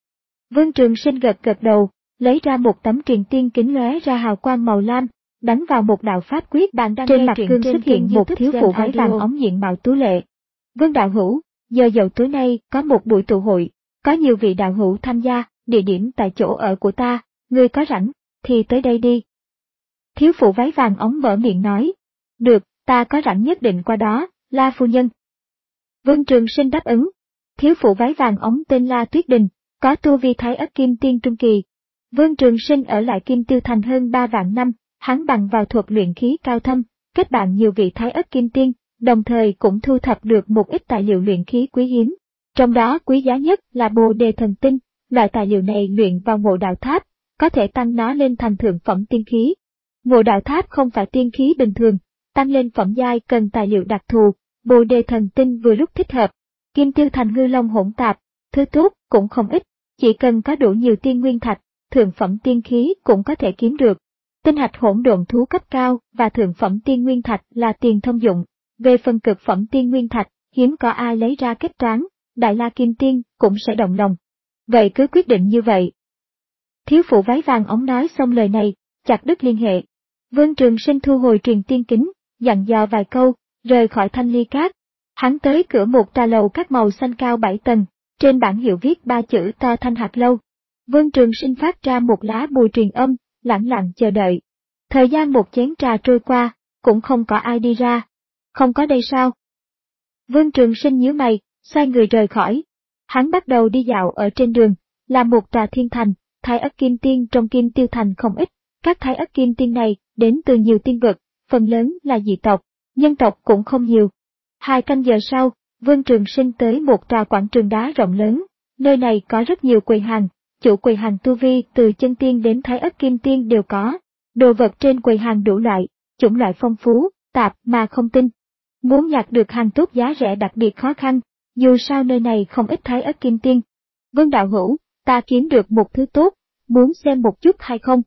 Vương Trường Sinh gật gật đầu, lấy ra một tấm truyền tiên kính lóe ra hào quang màu lam, đánh vào một đạo pháp quyết bàn đang trên mặt gương xuất hiện một thiếu phụ váy vàng óng diện mạo tú lệ. Vương đạo hữu, giờ dậu tối nay có một buổi tụ hội, có nhiều vị đạo hữu tham gia, địa điểm tại chỗ ở của ta, ngươi có rảnh, thì tới đây đi. Thiếu phụ váy vàng óng mở miệng nói, được, ta có rảnh nhất định qua đó, La phu nhân. Vương Trường Sinh đáp ứng, thiếu phụ váy vàng óng tên La Tuyết Đình, có tu vi Thái Ất Kim Tiên Trung Kỳ. Vương Trường Sinh ở lại Kim Tiêu Thành hơn ba vạn năm, hắn bằng vào thuật luyện khí cao thâm, kết bạn nhiều vị Thái Ất Kim Tiên, đồng thời cũng thu thập được một ít tài liệu luyện khí quý hiếm. Trong đó quý giá nhất là Bồ Đề Thần Tinh, loại tài liệu này luyện vào Ngộ Đạo Tháp, có thể tăng nó lên thành thượng phẩm tiên khí. Ngộ Đạo Tháp không phải tiên khí bình thường, tăng lên phẩm giai cần tài liệu đặc thù, Bồ Đề Thần Tinh vừa lúc thích hợp. Kim Tiêu Thành hư long hỗn tạp, thứ tốt cũng không ít, chỉ cần có đủ nhiều tiên nguyên thạch, thượng phẩm tiên khí cũng có thể kiếm được. Tinh hạch hỗn độn thú cấp cao và thượng phẩm tiên nguyên thạch là tiền thông dụng. Về phần cực phẩm tiên nguyên thạch, hiếm có ai lấy ra kết toán, Đại La Kim Tiên cũng sẽ động lòng. Vậy cứ quyết định như vậy. Thiếu phụ váy vàng óng nói xong lời này, chặt đứt liên hệ. Vương Trường Sinh thu hồi truyền tiên kính, dặn dò vài câu, rời khỏi Thanh Ly Các. Hắn tới cửa một trà lầu các màu xanh cao bảy tầng, trên bảng hiệu viết ba chữ to Thanh Hạc Lâu. Vương Trường Sinh phát ra một lá bùa truyền âm, lặng lặng chờ đợi. Thời gian một chén trà trôi qua, cũng không có ai đi ra. Không có đây sao? Vương Trường Sinh nhíu mày, xoay người rời khỏi. Hắn bắt đầu đi dạo ở trên đường, là một tòa thiên thành, Thái Ất Kim Tiên trong Kim Tiêu Thành không ít. Các Thái Ất Kim Tiên này đến từ nhiều tiên vực, phần lớn là dị tộc, nhân tộc cũng không nhiều. Hai canh giờ sau, Vương Trường Sinh tới một tòa quảng trường đá rộng lớn, nơi này có rất nhiều quầy hàng, chủ quầy hàng tu vi từ chân tiên đến Thái Ất Kim Tiên đều có. Đồ vật trên quầy hàng đủ loại, chủng loại phong phú, tạp mà không tinh. Muốn nhặt được hàng tốt giá rẻ đặc biệt khó khăn, dù sao nơi này không ít Thái Ất Kim Tiên. Vương đạo hữu, ta kiếm được một thứ tốt, muốn xem một chút hay không?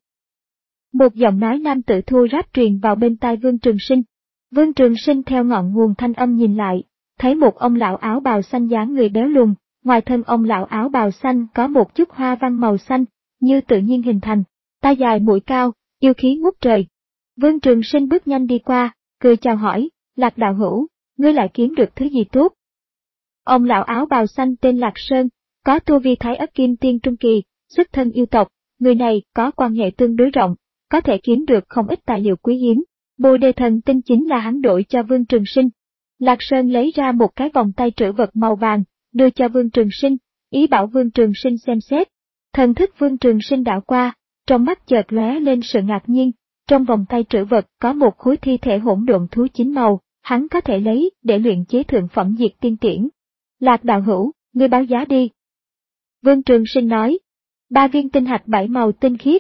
Một giọng nói nam tử thô ráp truyền vào bên tai Vương Trường Sinh. Vương Trường Sinh theo ngọn nguồn thanh âm nhìn lại, thấy một ông lão áo bào xanh dáng người béo lùn, ngoài thân ông lão áo bào xanh có một chút hoa văn màu xanh, như tự nhiên hình thành, tai dài mũi cao, yêu khí ngút trời. Vương Trường Sinh bước nhanh đi qua, cười chào hỏi, Lạc đạo hữu, ngươi lại kiếm được thứ gì tốt? Ông lão áo bào xanh tên Lạc Sơn, có tu vi Thái Ất Kim Tiên Trung Kỳ, xuất thân yêu tộc, người này có quan hệ tương đối rộng, có thể kiếm được không ít tài liệu quý hiếm. Bồ Đề Thần Tinh chính là hắn đổi cho Vương Trường Sinh. Lạc Sơn lấy ra một cái vòng tay trữ vật màu vàng, đưa cho Vương Trường Sinh, ý bảo Vương Trường Sinh xem xét. Thần thức Vương Trường Sinh đảo qua, trong mắt chợt lóe lên sự ngạc nhiên, trong vòng tay trữ vật có một khối thi thể hỗn độn thú chín màu, hắn có thể lấy để luyện chế thượng phẩm diệt tiên tiễn. Lạc đạo hữu, ngươi báo giá đi. Vương Trường Sinh nói, ba viên tinh hạch bảy màu tinh khiết.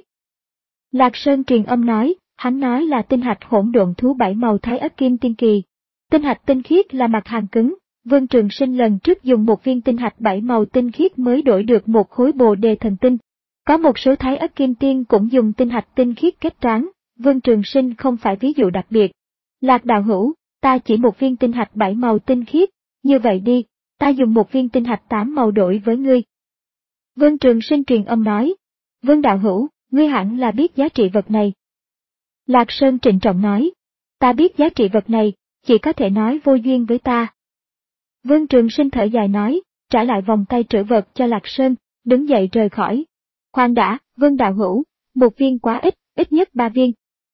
Lạc Sơn truyền âm nói, hắn nói là tinh hạch hỗn độn thú bảy màu Thái Ất Kim Tiên Kỳ. Tinh hạch tinh khiết là mặt hàng cứng, Vương Trường Sinh lần trước dùng một viên tinh hạch bảy màu tinh khiết mới đổi được một khối Bồ Đề Thần Tinh. Có một số Thái Ất Kim Tiên cũng dùng tinh hạch tinh khiết kết toán, Vương Trường Sinh không phải ví dụ đặc biệt. Lạc đạo hữu, ta chỉ một viên tinh hạch bảy màu tinh khiết, như vậy đi, ta dùng một viên tinh hạch tám màu đổi với ngươi. Vương Trường Sinh truyền âm nói, Vương đạo hữu, ngươi hẳn là biết giá trị vật này. Lạc Sơn trịnh trọng nói, ta biết giá trị vật này, chỉ có thể nói vô duyên với ta. Vương Trường Sinh thở dài nói, trả lại vòng tay trữ vật cho Lạc Sơn, đứng dậy rời khỏi. Khoan đã, Vương đạo hữu, một viên quá ít, ít nhất ba viên.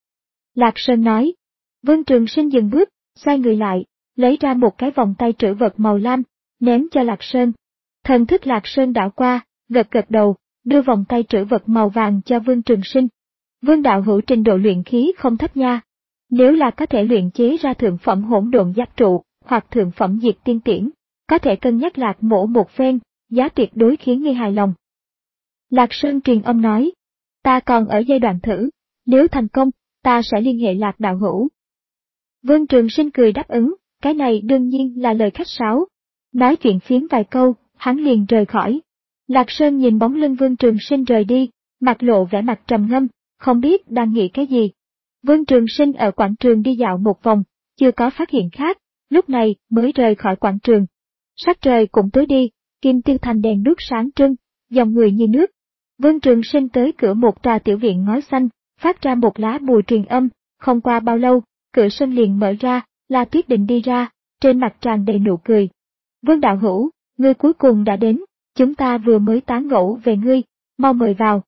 Lạc Sơn nói. Vương Trường Sinh dừng bước, xoay người lại, lấy ra một cái vòng tay trữ vật màu lam, ném cho Lạc Sơn. Thần thức Lạc Sơn đảo qua, gật gật đầu, đưa vòng tay trữ vật màu vàng cho Vương Trường Sinh. Vương đạo hữu trình độ luyện khí không thấp nha. Nếu là có thể luyện chế ra thượng phẩm hỗn độn giáp trụ, hoặc thượng phẩm diệt tiên tiễn, có thể cân nhắc Lạc mổ một phen, giá tuyệt đối khiến ngươi hài lòng. Lạc Sơn truyền âm nói, ta còn ở giai đoạn thử, nếu thành công, ta sẽ liên hệ Lạc đạo hữu. Vương Trường Sinh cười đáp ứng, cái này đương nhiên là lời khách sáo. Nói chuyện phiếm vài câu, hắn liền rời khỏi. Lạc Sơn nhìn bóng lưng Vương Trường Sinh rời đi, mặt lộ vẻ mặt trầm ngâm, không biết đang nghĩ cái gì. Vương Trường Sinh ở quảng trường đi dạo một vòng, chưa có phát hiện khác, lúc này mới rời khỏi quảng trường. Sắc trời cũng tối đi, Kim Tiêu Thành đèn đuốc sáng trưng, dòng người như nước. Vương Trường Sinh tới cửa một trà tiểu viện ngói xanh, phát ra một lá bùa truyền âm, không qua bao lâu, cửa sân liền mở ra, La Tuyết Định đi ra, trên mặt tràn đầy nụ cười. Vương đạo hữu, ngươi cuối cùng đã đến, chúng ta vừa mới tán gẫu về ngươi, mau mời vào.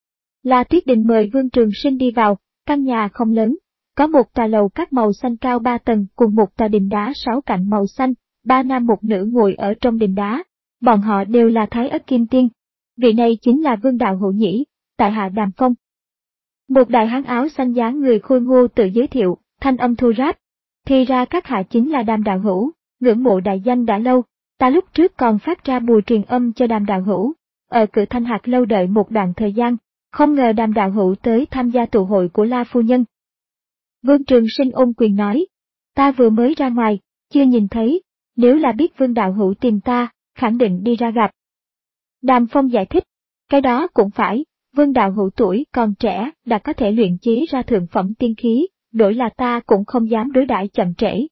La Tuyết Định mời Vương Trường Sinh đi vào, căn nhà không lớn, có một tòa lầu các màu xanh cao ba tầng cùng một tòa đình đá sáu cạnh màu xanh, ba nam một nữ ngồi ở trong đình đá, bọn họ đều là Thái Ất Kim Tiên. Vị này chính là Vương đạo hữu nhĩ, tại hạ Đàm Phong. Một đại hán áo xanh dáng người khôi ngô tự giới thiệu, thanh âm thu ráp. Thì ra các hạ chính là Đàm đạo hữu, ngưỡng mộ đại danh đã lâu, ta lúc trước còn phát ra bùa truyền âm cho Đàm đạo hữu, ở cửa Thanh Hạc lâu đợi một đoạn thời gian, không ngờ Đàm đạo hữu tới tham gia tụ hội của La phu nhân. Vương Trường Sinh ôm quyền nói, ta vừa mới ra ngoài, chưa nhìn thấy, nếu là biết Vương đạo hữu tìm ta, khẳng định đi ra gặp. Đàm Phong giải thích, cái đó cũng phải, Vương đạo hữu tuổi còn trẻ đã có thể luyện chế ra thượng phẩm tiên khí, đổi là ta cũng không dám đối đãi chậm trễ.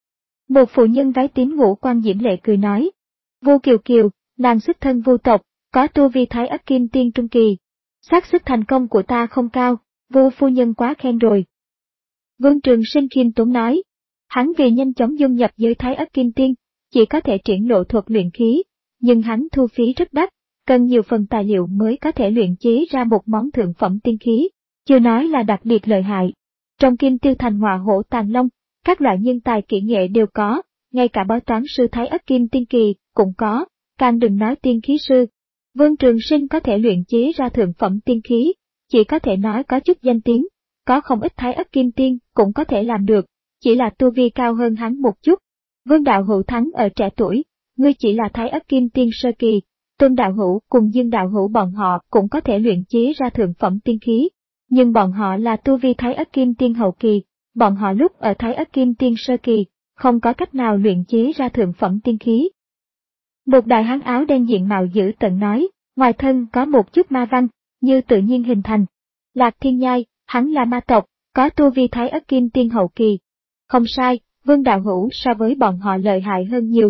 Một phụ nhân váy tím ngũ quan diễm lệ cười nói, Vu Kiều Kiều, nàng xuất thân Vu tộc, có tu vi Thái Ất Kim Tiên trung kỳ. Xác suất thành công của ta không cao, Vu phu nhân quá khen rồi. Vương Trường Sinh khiêm tốn nói, hắn vì nhanh chóng dung nhập với Thái Ất Kim Tiên, chỉ có thể triển lộ thuật luyện khí, nhưng hắn thu phí rất đắt, cần nhiều phần tài liệu mới có thể luyện chế ra một món thượng phẩm tiên khí, chưa nói là đặc biệt lợi hại. Trong Kim Tiêu Thành Ngọa Hổ Tàng Long, các loại nhân tài kỹ nghệ đều có, ngay cả bói toán sư Thái Ất Kim Tiên kỳ cũng có, càng đừng nói tiên khí sư. Vương Trường Sinh có thể luyện chế ra thượng phẩm tiên khí, chỉ có thể nói có chút danh tiếng, có không ít Thái Ất Kim Tiên cũng có thể làm được, chỉ là tu vi cao hơn hắn một chút. Vương đạo hữu thắng ở trẻ tuổi, ngươi chỉ là Thái Ất Kim Tiên sơ kỳ, Tôn đạo hữu cùng Dương đạo hữu bọn họ cũng có thể luyện chế ra thượng phẩm tiên khí, nhưng bọn họ là tu vi Thái Ất Kim Tiên hậu kỳ, bọn họ lúc ở Thái Ất Kim Tiên sơ kỳ, không có cách nào luyện chế ra thượng phẩm tiên khí. Một đại hán áo đen diện mạo dữ tợn nói, ngoài thân có một chút ma văn, như tự nhiên hình thành. Lạc Thiên Nhai, hắn là ma tộc, có tu vi Thái Ất Kim Tiên hậu kỳ. Không sai, Vương đạo hữu so với bọn họ lợi hại hơn nhiều.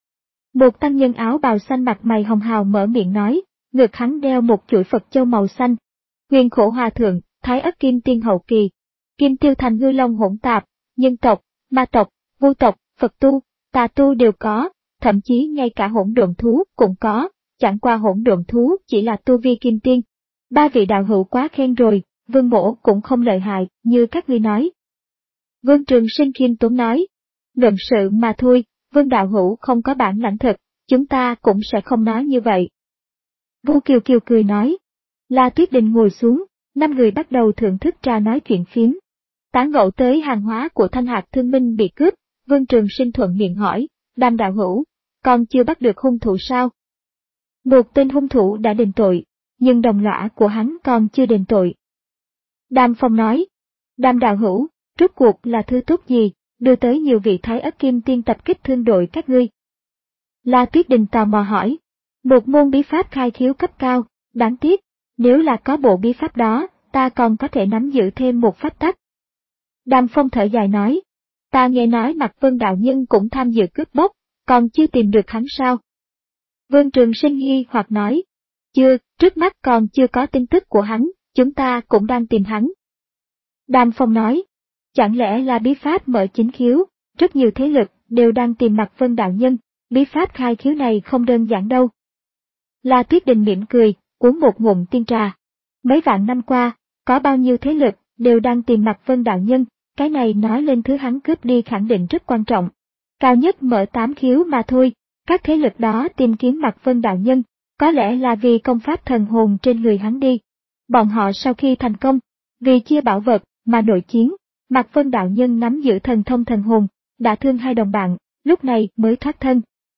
Một tăng nhân áo bào xanh mặt mày hồng hào mở miệng nói, ngực hắn đeo một chuỗi Phật châu màu xanh. Huyền Khổ Hòa Thượng, Thái Ất Kim Tiên hậu kỳ. Kim Tiêu Thành ngư long hỗn tạp, nhân tộc, ma tộc, vu tộc, Phật tu, tà tu đều có, thậm chí ngay cả hỗn độn thú cũng có, chẳng qua hỗn độn thú chỉ là tu vi kim tiên. Ba vị đạo hữu quá khen rồi, Vương mỗ cũng không lợi hại, như các ngươi nói. Vương Trường Sinh khiêm tốn nói, luận sự mà thôi, Vương đạo hữu không có bản lãnh thực, chúng ta cũng sẽ không nói như vậy. Vu Kiều Kiều cười nói, La Tuyết Định ngồi xuống, năm người bắt đầu thưởng thức trà nói chuyện phiếm. Tán gẫu tới hàng hóa của Thanh Hạc Thương Minh bị cướp, Vương Trường Sinh thuận miệng hỏi, Đàm đạo hữu, còn chưa bắt được hung thủ sao? Một tên hung thủ đã đền tội, nhưng đồng lõa của hắn còn chưa đền tội. Đàm Phong nói, Đàm đạo hữu, rốt cuộc là thứ tốt gì, đưa tới nhiều vị Thái Ất Kim Tiên tập kích thương đội các ngươi? La Tuyết Đình tò mò hỏi, một môn bí pháp khai khiếu cấp cao, đáng tiếc, nếu là có bộ bí pháp đó, ta còn có thể nắm giữ thêm một pháp tắc. Đàm Phong thở dài nói, ta nghe nói Mạc Vân đạo nhân cũng tham dự cướp bóc, còn chưa tìm được hắn sao? Vương Trường Sinh nghi hoặc nói, chưa, trước mắt còn chưa có tin tức của hắn, chúng ta cũng đang tìm hắn. Đàm Phong nói, chẳng lẽ là bí pháp mở chính khiếu, rất nhiều thế lực đều đang tìm Mạc Vân đạo nhân, bí pháp khai khiếu này không đơn giản đâu. La Tuyết Đình mỉm cười, uống một ngụm tiên trà. Mấy vạn năm qua, có bao nhiêu thế lực đều đang tìm Mạc Vân đạo nhân, cái này nói lên thứ hắn cướp đi khẳng định rất quan trọng. Cao nhất mở tám khiếu mà thôi, các thế lực đó tìm kiếm Mạc Vân đạo nhân, có lẽ là vì công pháp thần hồn trên người hắn đi. Bọn họ sau khi thành công, vì chia bảo vật mà nội chiến, Mạc Vân đạo nhân nắm giữ thần thông thần hồn, đã thương hai đồng bạn, lúc này mới thoát thân.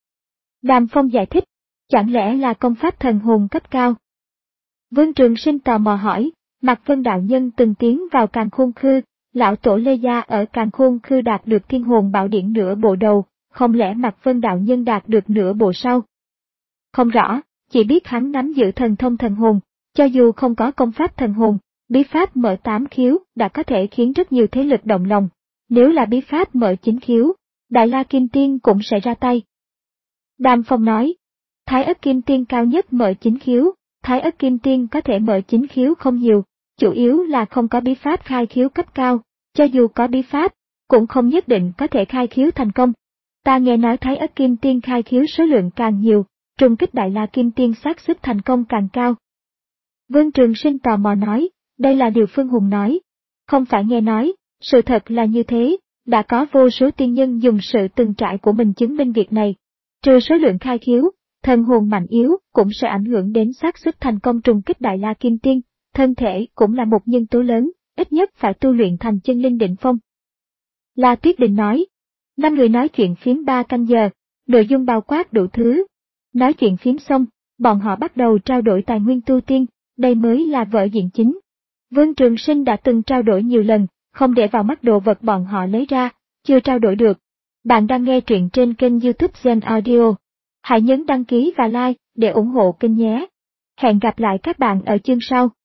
Đàm Phong giải thích, chẳng lẽ là công pháp thần hồn cấp cao? Vương Trường Sinh tò mò hỏi, Mạc Vân đạo nhân từng tiến vào Càn Khôn Khư, lão tổ Lê Gia ở Càn Khôn Khư đạt được thiên hồn bảo điển nửa bộ đầu, không lẽ Mạc Vân đạo nhân đạt được nửa bộ sau? Không rõ, chỉ biết hắn nắm giữ thần thông thần hồn, cho dù không có công pháp thần hồn, bí pháp mở tám khiếu đã có thể khiến rất nhiều thế lực động lòng. Nếu là bí pháp mở chín khiếu, Đại La Kim Tiên cũng sẽ ra tay. Đàm Phong nói, Thái Ất Kim Tiên cao nhất mở chín khiếu, Thái Ất Kim Tiên có thể mở chín khiếu không nhiều, chủ yếu là không có bí pháp khai khiếu cấp cao, cho dù có bí pháp, cũng không nhất định có thể khai khiếu thành công. Ta nghe nói Thái Ất Kim Tiên khai khiếu số lượng càng nhiều, trùng kích Đại La Kim Tiên xác suất thành công càng cao. Vương Trường Sinh tò mò nói, đây là điều Phương Hùng nói. Không phải nghe nói, sự thật là như thế, đã có vô số tiên nhân dùng sự từng trải của mình chứng minh việc này. Trừ số lượng khai khiếu, thần hồn mạnh yếu cũng sẽ ảnh hưởng đến xác suất thành công trùng kích Đại La Kim Tiên, thân thể cũng là một nhân tố lớn, ít nhất phải tu luyện thành chân linh đỉnh phong. La Tuyết Đình nói, năm người nói chuyện phiếm ba canh giờ, nội dung bao quát đủ thứ. Nói chuyện phiếm xong, bọn họ bắt đầu trao đổi tài nguyên tu tiên, đây mới là vở diễn chính. Vương Trường Sinh đã từng trao đổi nhiều lần, không để vào mắt đồ vật bọn họ lấy ra, chưa trao đổi được. Bạn đang nghe truyện trên kênh YouTube Gen Audio. Hãy nhấn đăng ký và like để ủng hộ kênh nhé. Hẹn gặp lại các bạn ở chương sau.